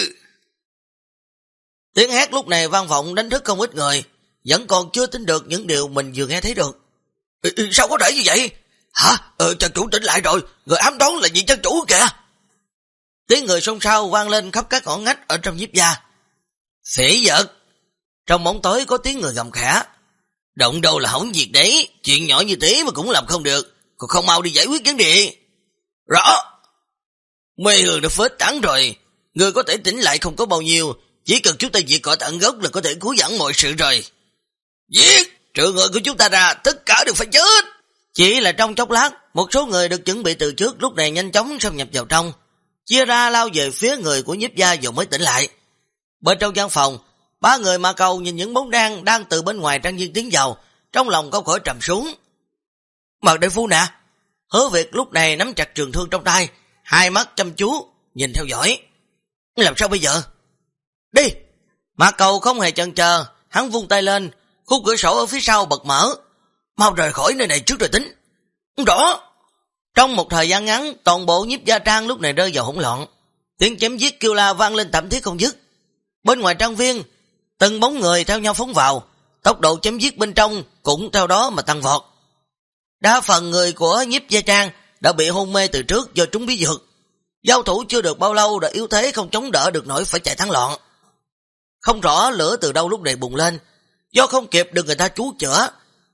Tiếng hét lúc này vang vọng đánh thức không ít người, vẫn còn chưa tin được những điều mình vừa nghe thấy được. Sao có thể như vậy? Hả? Chân chủ tỉnh lại rồi, người ám toán là vị chân chủ kìa. Tiếng người xôn xao vang lên khắp các ngõ ngách ở trong Nhiếp gia. Phỉ vật! Trong bóng tối có tiếng người gầm khẽ. Động đâu là hỏng việc đấy, chuyện nhỏ như thế mà cũng làm không được, còn không mau đi giải quyết vấn đề. Rõ! Mê hương đã phết tán rồi, người có thể tỉnh lại không có bao nhiêu, chỉ cần chúng ta diệt cỏ tận gốc là có thể cứu vãn mọi sự rồi. Giết! Trừ người của chúng ta ra, tất cả đều phải chết! Chỉ là trong chốc lát, một số người được chuẩn bị từ trước lúc này nhanh chóng xâm nhập vào trong, chia ra lao về phía người của Nhiếp gia vừa mới tỉnh lại. Bên trong gian phòng, ba người Mạc Cầu nhìn những bóng đen đang từ bên ngoài trang viên tiến vào, trong lòng không khỏi trầm xuống. Mạc đại phu nè! Hứa Việt lúc này nắm chặt trường thương trong tay, hai mắt chăm chú nhìn theo dõi. Làm sao bây giờ? Đi! Mạc Cầu không hề chần chờ, hắn vung tay lên, khung cửa sổ ở phía sau bật mở. Mau rời khỏi nơi này trước rồi tính. Rõ! Trong một thời gian ngắn, toàn bộ Nhiếp gia trang lúc này rơi vào hỗn loạn. Tiếng chém giết kêu la vang lên thảm thiết không dứt. Bên ngoài trang viên, từng bóng người theo nhau phóng vào, tốc độ chém giết bên trong cũng theo đó mà tăng vọt. Đa phần người của Nhiếp gia trang đã bị hôn mê từ trước do trúng bí dược. Giao thủ chưa được bao lâu đã yếu thế không chống đỡ được nổi phải chạy thắng loạn. Không rõ lửa từ đâu lúc này bùng lên, do không kịp được người ta cứu chữa,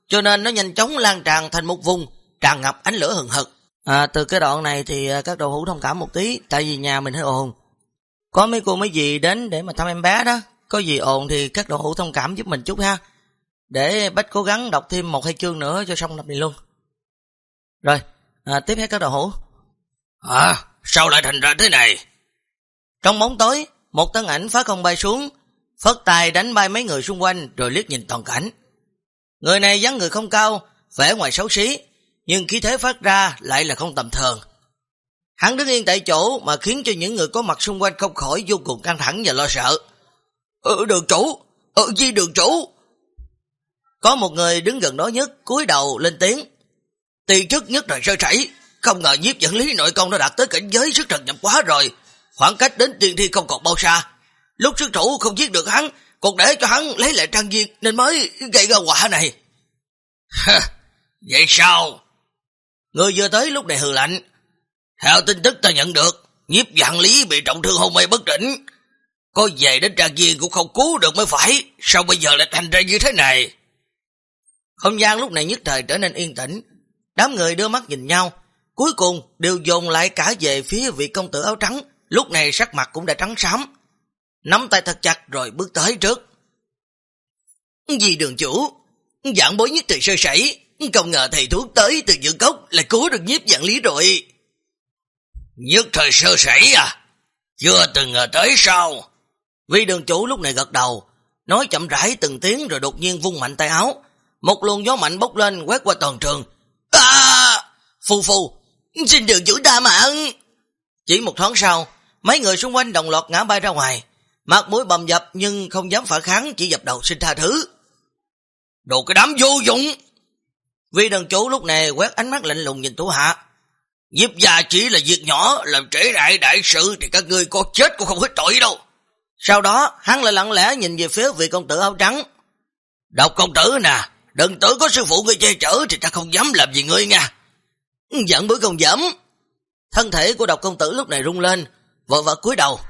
cho nên nó nhanh chóng lan tràn thành một vùng tràn ngập ánh lửa hừng hực. Từ cái đoạn này thì các đồ hữu thông cảm một tí, tại vì nhà mình hơi ồn. Có mấy cô mấy dì đến để mà thăm em bé đó, có gì ồn thì các đồ hữu thông cảm giúp mình chút ha. Để Bách cố gắng đọc thêm 1-2 chương nữa cho xong tập này luôn. Rồi, tiếp hết các đồ hữu. Sao lại thành ra thế này? Trong bóng tối, một thân ảnh phá không bay xuống, phất tay đánh bay mấy người xung quanh rồi liếc nhìn toàn cảnh. Người này dáng người không cao, vẻ ngoài xấu xí, nhưng khí thế phát ra lại là không tầm thường. Hắn đứng yên tại chỗ mà khiến cho những người có mặt xung quanh không khỏi vô cùng căng thẳng và lo sợ. Đường chủ, đường chủ. Có một người đứng gần đó nhất cúi đầu lên tiếng. Tiền chức nhất là sơ sẩy, không ngờ Nhiếp Vạn Lý nội công đã đạt tới cảnh giới sức thần nhập quá rồi, khoảng cách đến tiên thi không còn bao xa. Lúc sư thủ không giết được hắn, còn để cho hắn lấy lại trang viên nên mới gây ra quả này. Vậy sao? Người vừa tới lúc này hừ lạnh. Theo tin tức ta nhận được, Nhiếp Vạn Lý bị trọng thương hôn mê bất tỉnh, có về đến trang viên cũng không cứu được mới phải, sao bây giờ lại thành ra như thế này? Không gian lúc này nhất thời trở nên yên tĩnh, đám người đưa mắt nhìn nhau, cuối cùng đều dồn lại cả về phía vị công tử áo trắng, lúc này sắc mặt cũng đã trắng xám, nắm tay thật chặt rồi bước tới trước. Vì đường chủ, Vạn bối nhất thời sơ sẩy, không ngờ thầy thuốc tới từ dưỡng cốc lại cứu được Nhiếp Vạn Lý rồi. Nhất thời sơ sẩy à? Chưa từng ngờ tới sao? Vị đường chủ lúc này gật đầu, nói chậm rãi từng tiếng rồi đột nhiên vung mạnh tay áo, một luồng gió mạnh bốc lên quét qua toàn trường. Phù, xin đường chủ tha mạng. Chỉ một thoáng sau, mấy người xung quanh đồng loạt ngã bay ra ngoài, mặt mũi bầm dập nhưng không dám phản kháng, chỉ dập đầu xin tha thứ. Đồ cái đám vô dụng. Vị đường chủ lúc này quét ánh mắt lạnh lùng nhìn thủ hạ. Nhiếp gia chỉ là việc nhỏ, làm trễ đại đại sự thì các ngươi có chết cũng không hết tội đâu. Sau đó hắn lại lặng lẽ nhìn về phía vị công tử áo trắng. Độc công tử nè, đừng tưởng có sư phụ ngươi che chở thì ta không dám làm gì ngươi nha. Giận bữa không dám. Thân thể của độc công tử lúc này rung lên, vợ vợ cúi đầu.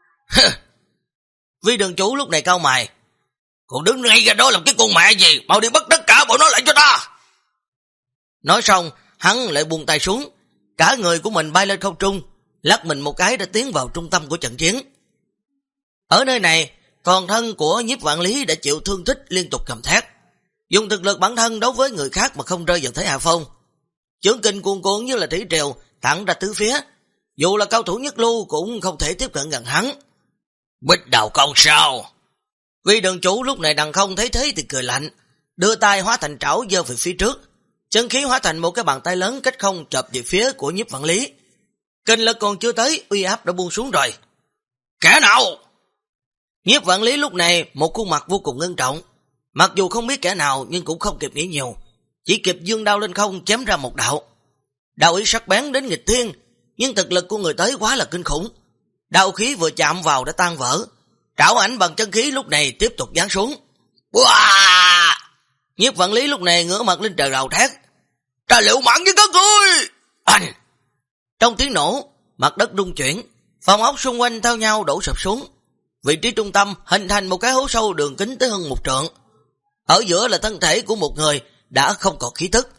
Vị đường chủ lúc này cau mày. Còn đứng ngay ra đó làm cái con mẹ gì, mau đi bắt tất cả bọn nó lại cho ta. Nói xong, hắn lại buông tay xuống, cả người của mình bay lên không trung, lắc mình một cái đã tiến vào trung tâm của trận chiến. Ở nơi này, toàn thân của Nhiếp Vạn Lý đã chịu thương tích liên tục gầm thét, dùng thực lực bản thân đấu với người khác mà không rơi vào thế hạ phong. Chưởng kình cuồn cuộn như là thủy triều thẳng ra tứ phía, dù là cao thủ nhất lưu cũng không thể tiếp cận gần hắn. Bích Đào Công sao? Vị đường chủ lúc này đằng không thấy thế thì cười lạnh, đưa tay hóa thành trảo giơ về phía trước, chân khí hóa thành một cái bàn tay lớn cách không chộp về phía của Nhiếp Vạn Lý. Kinh lực còn chưa tới, uy áp đã buông xuống rồi. Kẻ nào? Nhiếp Vạn Lý lúc này một khuôn mặt vô cùng ngưng trọng, mặc dù không biết kẻ nào nhưng cũng không kịp nghĩ nhiều, chỉ kịp giương đao lên không chém ra một đạo. Đạo ý sắc bén đến nghịch thiên, nhưng thực lực của người tới quá là kinh khủng. Đạo khí vừa chạm vào đã tan vỡ, trảo ảnh bằng chân khí lúc này tiếp tục giáng xuống. Wow! Nhiếp Vạn Lý lúc này ngửa mặt lên trời gào thét. Ta liệu mạng với các ngươi! Anh! Trong tiếng nổ, mặt đất rung chuyển, phòng ốc xung quanh theo nhau đổ sập xuống. Vị trí trung tâm hình thành một cái hố sâu đường kính tới hơn 1 trượng. Ở giữa là thân thể của một người đã không còn khí tức.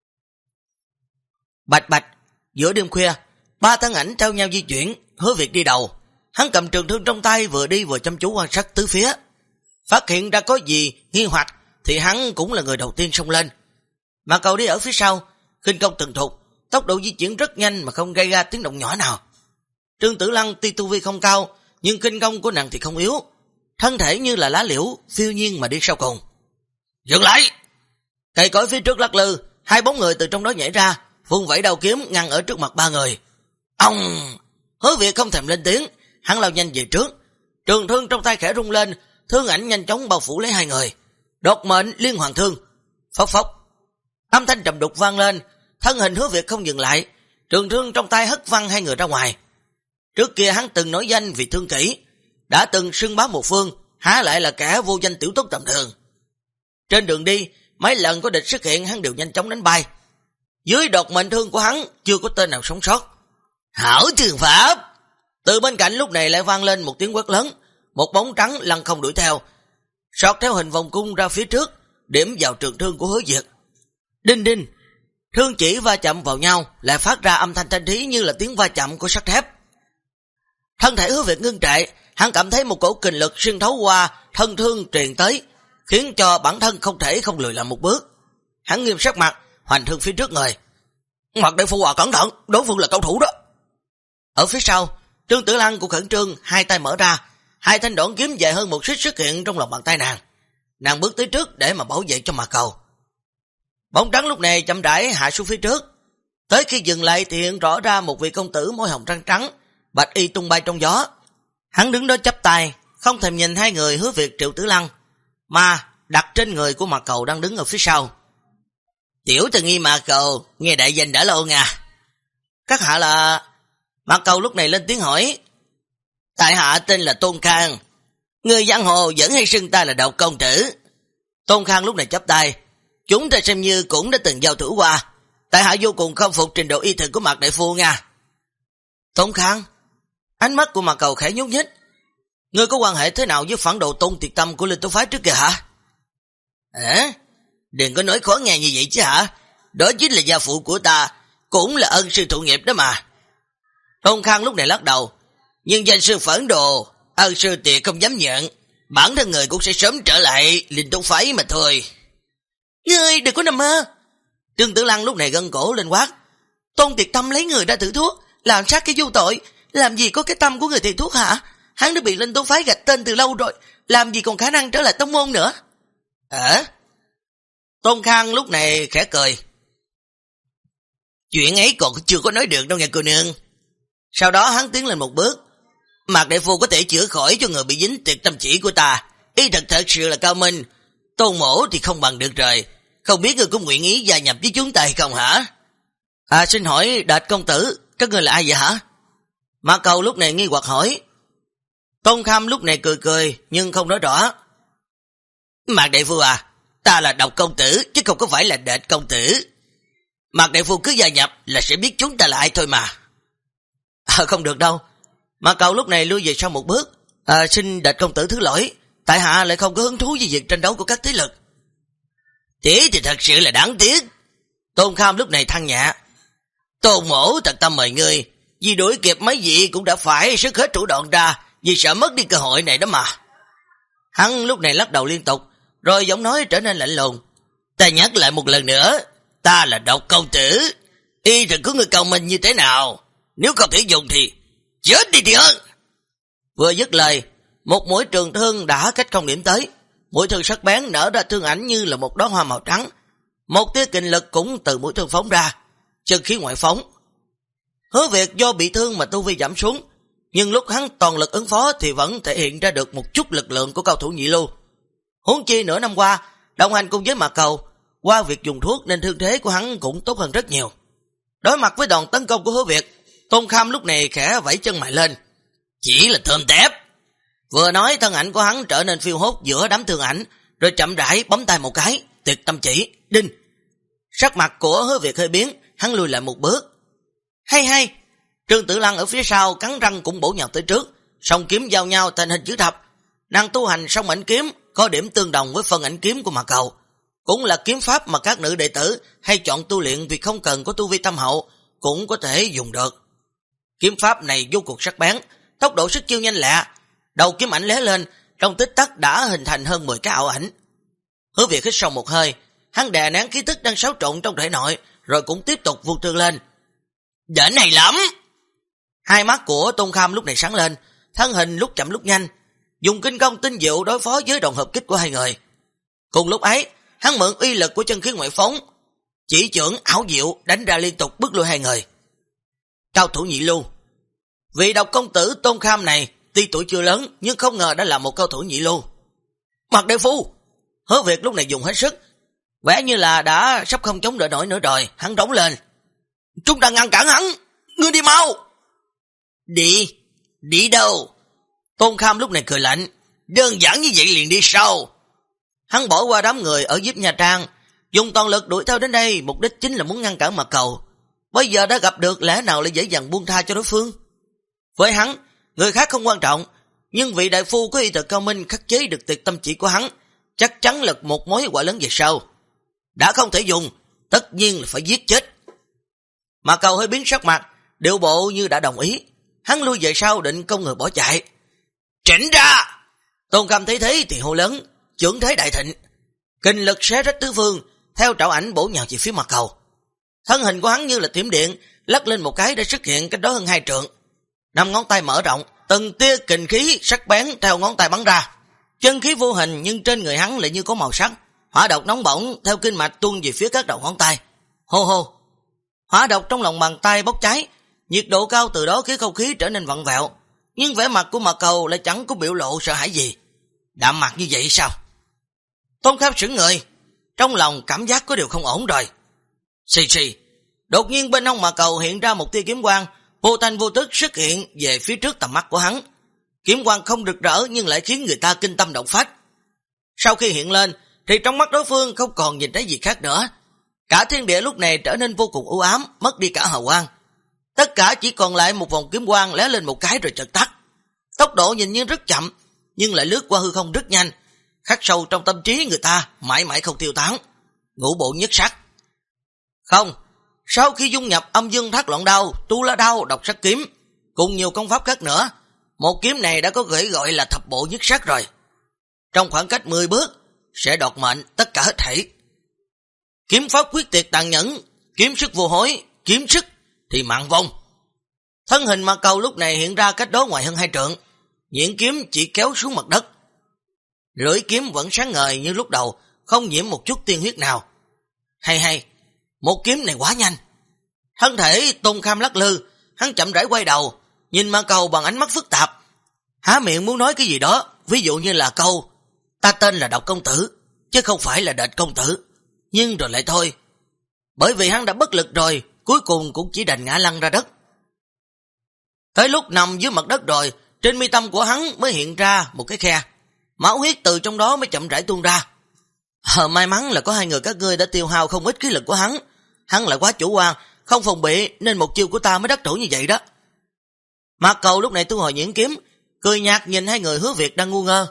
Bạch bạch, giữa đêm khuya, 3 thân ảnh theo nhau di chuyển, Hứa Việt đi đầu. Hắn cầm trường thương trong tay vừa đi vừa chăm chú quan sát tứ phía. Phát hiện ra có gì nghi hoặc thì hắn cũng là người đầu tiên xông lên. Mà cậu đi ở phía sau, khinh công từng thục, tốc độ di chuyển rất nhanh mà không gây ra tiếng động nhỏ nào. Trương Tử Lăng tuy tu vi không cao, nhưng khinh công của nàng thì không yếu, thân thể như là lá liễu phiêu nhiên mà đi sau cùng. Dừng lại! Cây cối phía trước lắc lư, 2 bóng người từ trong đó nhảy ra, vung vẩy đầu kiếm ngăn ở trước mặt 3 người. Ông! Hứa Việt không thèm lên tiếng, hắn lao nhanh về trước, trường thương trong tay khẽ rung lên, thương ảnh nhanh chóng bao phủ lấy 2 người. Đột mệnh liên hoàn thương, phốc phốc. Âm thanh trầm đục vang lên, thân hình Hứa Việt không dừng lại, trường thương trong tay hất văng 2 người ra ngoài. Trước kia hắn từng nổi danh vì thương kỹ, đã từng xưng bá một phương, há lại là kẻ vô danh tiểu tốt tầm thường. Trên đường đi, mấy lần có địch xuất hiện hắn đều nhanh chóng đánh bay. Dưới đột mệnh thương của hắn chưa có tên nào sống sót. Hảo trường pháp! Từ bên cạnh lúc này lại vang lên một tiếng quát lớn, một bóng trắng lăn không đuổi theo, sọt theo hình vòng cung ra phía trước, điểm vào trường thương của Hứa Việt. Đinh đinh, thương chỉ va chạm vào nhau, lại phát ra âm thanh thanh thí như là tiếng va chạm của sắt thép. Thân thể Hứa Việt ngưng trệ, hắn cảm thấy một cổ kình lực xuyên thấu qua thân thương truyền tới, khiến cho bản thân không thể không lùi lại một bước. Hắn nghiêm sắc mặt, hoành thương phía trước người. Mặt đại phu cẩn thận, đối phương là cao thủ đó. Ở phía sau, Trương Tử Lăng cũng khẩn trương, hai tay mở ra, hai thanh đoạn kiếm dài hơn một xích xuất hiện trong lòng bàn tay nàng. Nàng bước tới trước để mà bảo vệ cho Mạc Cầu. Bóng trắng lúc này chậm rãi hạ xuống phía trước. Tới khi dừng lại thì hiện rõ ra một vị công tử môi hồng trắng trắng, bạch y tung bay trong gió. Hắn đứng đó chắp tay, không thèm nhìn hai người Hứa Việt Triệu Tử Lăng, mà đặt trên người của Mạc Cầu đang đứng ở phía sau. Tiểu Từ Nghi Mạc Cầu, nghe đại danh đã lâu nha. Các hạ là... Mạc Cầu lúc này lên tiếng hỏi. Tại hạ tên là Tôn Khang, người giang hồ vẫn hay xưng ta là Độc công tử. Tôn Khang lúc này chắp tay. Chúng ta xem như cũng đã từng giao thủ qua. Tại hạ vô cùng khâm phục trình độ y thuật của Mạc đại phu nha. Tôn Khang, ánh mắt của Mạc Cầu khẽ nhúc nhích. Ngươi có quan hệ thế nào với phản đồ Tôn Tiệt Tâm của Linh Tố Phái trước kìa hả? Đừng có nói khó nghe như vậy chứ hả? Đó chính là gia phụ của ta, cũng là ân sư thụ nghiệp đó mà. Tôn Khang lúc này lắc đầu. Nhưng danh sư phản đồ, ân sư Tiệt không dám nhận. Bản thân người cũng sẽ sớm trở lại Linh Tố Phái mà thôi. Ngươi đừng có nằm mơ. Trương Tử Lăng lúc này gân cổ lên quát. Tôn Tiệt Tâm lấy người ra thử thuốc, làm sát cái vô tội, làm gì có cái tâm của người thầy thuốc hả? Hắn đã bị Linh Tố Phái gạch tên từ lâu rồi, làm gì còn khả năng trở lại tông môn nữa. Tôn Khang lúc này khẽ cười. Chuyện ấy còn chưa có nói được đâu nghe cô nương. Sau đó hắn tiến lên một bước. Mạc đại phu có thể chữa khỏi cho người bị dính tuyệt tâm chỉ của ta, y thật sự là cao minh. Tôn mổ thì không bằng được rồi. Không biết người có nguyện ý gia nhập với chúng ta hay không hả? Xin hỏi Đệt công tử, các người là ai vậy hả? Mạc Cầu lúc này nghi hoặc hỏi. Tôn Kham lúc này cười cười nhưng không nói rõ. Mạc đại phu ta là Độc công tử chứ không có phải là Đệt công tử. Mạc đại phu cứ gia nhập là sẽ biết chúng ta là ai thôi mà. Không được đâu. Mạc Cầu lúc này lui về sau một bước. Xin Đệt công tử thứ lỗi, tại hạ lại không có hứng thú với việc tranh đấu của các thế lực. Thế thì thật sự là đáng tiếc. Tôn Kham lúc này than nhẹ. Tôn mổ thật tâm mời ngươi, vì đuổi kịp mấy vị cũng đã phải sức hết chủ động ra, vì sợ mất đi cơ hội này đó mà. Hắn lúc này lắc đầu liên tục, rồi giọng nói trở nên lạnh lùng. Ta nhắc lại một lần nữa, ta là Độc công tử. Y thật có người cao minh như thế nào, nếu không thể dùng thì chết đi thì hơn. Vừa dứt lời, một mũi trường thương đã cách không điểm tới. Mũi thương sắc bén nở ra thương ảnh như là một đóa hoa màu trắng. Một tia kình lực cũng từ mũi thương phóng ra, chân khí ngoại phóng. Hứa Việt do bị thương mà tu vi giảm xuống, nhưng lúc hắn toàn lực ứng phó thì vẫn thể hiện ra được một chút lực lượng của cao thủ nhị lưu. Huống chi nửa năm qua đồng hành cùng với Mạc Cầu, qua việc dùng thuốc nên thương thế của hắn cũng tốt hơn rất nhiều. Đối mặt với đòn tấn công của Hứa Việt, Tôn Kham lúc này khẽ vẫy chân mày lên. Chỉ là thơm tép. Vừa nói thân ảnh của hắn trở nên phiêu hốt giữa đám thương ảnh, rồi chậm rãi bấm tay một cái, tuyệt tâm chỉ, đinh. Sắc mặt của Hứa Việt hơi biến, hắn lùi lại một bước. Hay, Trương Tử Lăng ở phía sau cắn răng cũng bổ nhào tới trước, song kiếm giao nhau thành hình chữ thập. Nàng tu hành song ảnh kiếm có điểm tương đồng với phân ảnh kiếm của Mạc Cầu, cũng là kiếm pháp mà các nữ đệ tử hay chọn tu luyện vì không cần có tu vi tâm hậu cũng có thể dùng được. Kiếm pháp này vô cùng sắc bén, tốc độ sức chiêu nhanh lẹ, đầu kiếm ảnh lóe lên, trong tích tắc đã hình thành hơn 10 cái ảo ảnh. Hứa Việt hít sâu một hơi, hắn đè nén khí tức đang xáo trộn trong thể nội, rồi cũng tiếp tục vung thương lên. Đỉnh này lắm. Hai mắt của Tôn Kham lúc này sáng lên, thân hình lúc chậm lúc nhanh, dùng kinh công tinh diệu đối phó với đòn hợp kích của hai người. Cùng lúc ấy, hắn mượn uy lực của chân khí ngoại phóng, chỉ chưởng ảo diệu đánh ra liên tục bức lui hai người. Cao thủ nhị lưu. Vị Độc công tử Tôn Kham này tuy tuổi chưa lớn nhưng không ngờ đã là một cao thủ nhị lưu. Mạc đại phu. Hứa Việt lúc này dùng hết sức, vẻ như là đã sắp không chống đỡ nổi nữa rồi. Hắn rống lên. Chúng ta ngăn cản hắn, ngươi đi mau. Đi đâu? Tôn Kham lúc này cười lạnh. Đơn giản như vậy liền đi sau. Hắn bỏ qua đám người ở giúp Nha Trang, dùng toàn lực đuổi theo đến đây, mục đích chính là muốn ngăn cản Mạc Cầu. Bây giờ đã gặp được, lẽ nào lại dễ dàng buông tha cho đối phương? Với hắn, người khác không quan trọng, nhưng vị đại phu có y thuật cao minh khắc chế được tuyệt tâm chỉ của hắn, chắc chắn là một mối quả lớn về sau. Đã không thể dùng, tất nhiên là phải giết chết. Mà Cầu hơi biến sắc mặt, điệu bộ như đã đồng ý. Hắn lui về sau định công người bỏ chạy. Tránh ra! Tôn Khâm thấy thế thì hô lớn, chưởng thế đại thịnh. Kinh lực xé rách tứ phương, theo trảo ảnh bổ nhào về phía mặt Cầu. Thân hình của hắn như là thiểm điện, lắc lên một cái đã xuất hiện cách đó hơn 2 trượng. 5 ngón tay mở rộng, từng tia kình khí sắc bén theo ngón tay bắn ra. Chân khí vô hình nhưng trên người hắn lại như có màu sắc. Hỏa độc nóng bỏng theo kinh mạch tuôn về phía các đầu ngón tay. Hô hô. Hỏa độc trong lòng bàn tay bốc cháy, nhiệt độ cao từ đó khiến không khí trở nên vặn vẹo. Nhưng vẻ mặt của Mạc Cầu lại chẳng có biểu lộ sợ hãi gì. Đạm mặt như vậy sao? Tôn Khâm sững người, trong lòng cảm giác có điều không ổn rồi. Xì xì. Đột nhiên bên hông Mạc Cầu hiện ra một tia kiếm quang, vô thanh vô tức xuất hiện về phía trước tầm mắt của hắn. Kiếm quang không rực rỡ nhưng lại khiến người ta kinh tâm động phách. Sau khi hiện lên thì trong mắt đối phương không còn nhìn thấy gì khác nữa. Cả thiên địa lúc này trở nên vô cùng u ám, mất đi cả hào quang. Tất cả chỉ còn lại một vòng kiếm quang lóe lên một cái rồi chợt tắt. Tốc độ nhìn như rất chậm nhưng lại lướt qua hư không rất nhanh, khắc sâu trong tâm trí người ta, mãi mãi không tiêu tán. Ngũ bộ nhất sắc. Không, sau khi dung nhập âm dương thác loạn đao, tu la đao, độc sắc kiếm cùng nhiều công pháp khác nữa, một kiếm này đã có thể gọi là thập bộ nhất sắc rồi. Trong khoảng cách 10 bước sẽ đoạt mệnh tất cả hết thảy. Kiếm pháp quyết tuyệt tàn nhẫn, kiếm sức vô hối, kiếm sức thì mạng vong. Thân hình Mạc Cầu lúc này hiện ra cách đó ngoài hơn 2 trượng, nhuyễn kiếm chỉ kéo xuống mặt đất. Lưỡi kiếm vẫn sáng ngời như lúc đầu, không nhiễm một chút tiên huyết nào. Hay, một kiếm này quá nhanh. Thân thể Tôn Khâm lắc lư, hắn chậm rãi quay đầu, nhìn Mạc Cầu bằng ánh mắt phức tạp. Há miệng muốn nói cái gì đó, ví dụ như là câu ta tên là Độc công tử, chứ không phải là Đệt công tử. Nhưng rồi lại thôi, bởi vì hắn đã bất lực rồi, cuối cùng cũng chỉ đành ngã lăn ra đất. Tới lúc nằm dưới mặt đất rồi, trên mi tâm của hắn mới hiện ra một cái khe, máu huyết từ trong đó mới chậm rãi tuôn ra. May mắn là có 2 người các ngươi đã tiêu hao không ít khí lực của hắn. Hắn lại quá chủ quan, không phòng bị nên một chiêu của ta mới đắc thủ như vậy đó. Mạc Cầu lúc này thu hồi nhuyễn kiếm, cười nhạt nhìn 2 người Hứa Việt đang ngu ngơ.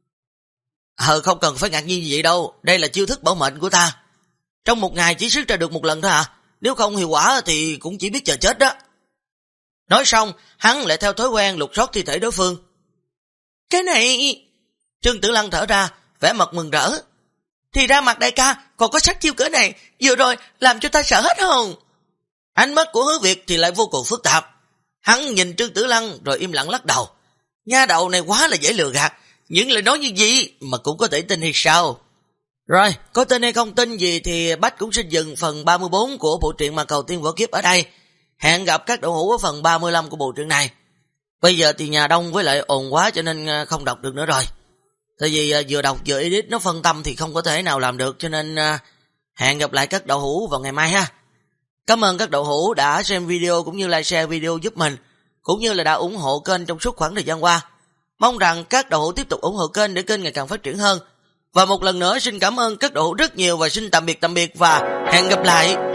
Không cần phải ngạc nhiên gì vậy đâu, đây là chiêu thức bảo mệnh của ta. Trong một ngày chỉ xuất ra được một lần thôi à, nếu không hiệu quả thì cũng chỉ biết chờ chết đó. Nói xong, hắn lại theo thói quen lục soát thi thể đối phương. Cái này... Trương Tử Lăng thở ra, vẻ mặt mừng rỡ. Thì ra Mạc đại ca còn có sát chiêu cỡ này, vừa rồi làm cho ta sợ hết hồn. Ánh mắt của Hứa Việt thì lại vô cùng phức tạp. Hắn nhìn Trương Tử Lăng rồi im lặng lắc đầu. Nha đầu này quá là dễ lừa gạt, những lời nói như gì mà cũng có thể tin hay sao? Rồi, có tin hay không tin gì thì Bách cũng xin dừng phần 34 của bộ truyện Mạc Cầu Tiên Võ Kiếp ở đây. Hẹn gặp các đậu hữu ở phần 35 của bộ truyện này. Bây giờ thì nhà đông với lại ồn quá cho nên không đọc được nữa rồi. Tại vì vừa đọc vừa edit nó phân tâm thì không có thể nào làm được, cho nên hẹn gặp lại các đậu hữu vào ngày mai ha. Cảm ơn các đậu hữu đã xem video cũng như like share video giúp mình, cũng như là đã ủng hộ kênh trong suốt khoảng thời gian qua. Mong rằng các đậu hữu tiếp tục ủng hộ kênh để kênh ngày càng phát triển hơn. Và một lần nữa xin cảm ơn các đậu hữu rất nhiều và xin tạm biệt và hẹn gặp lại.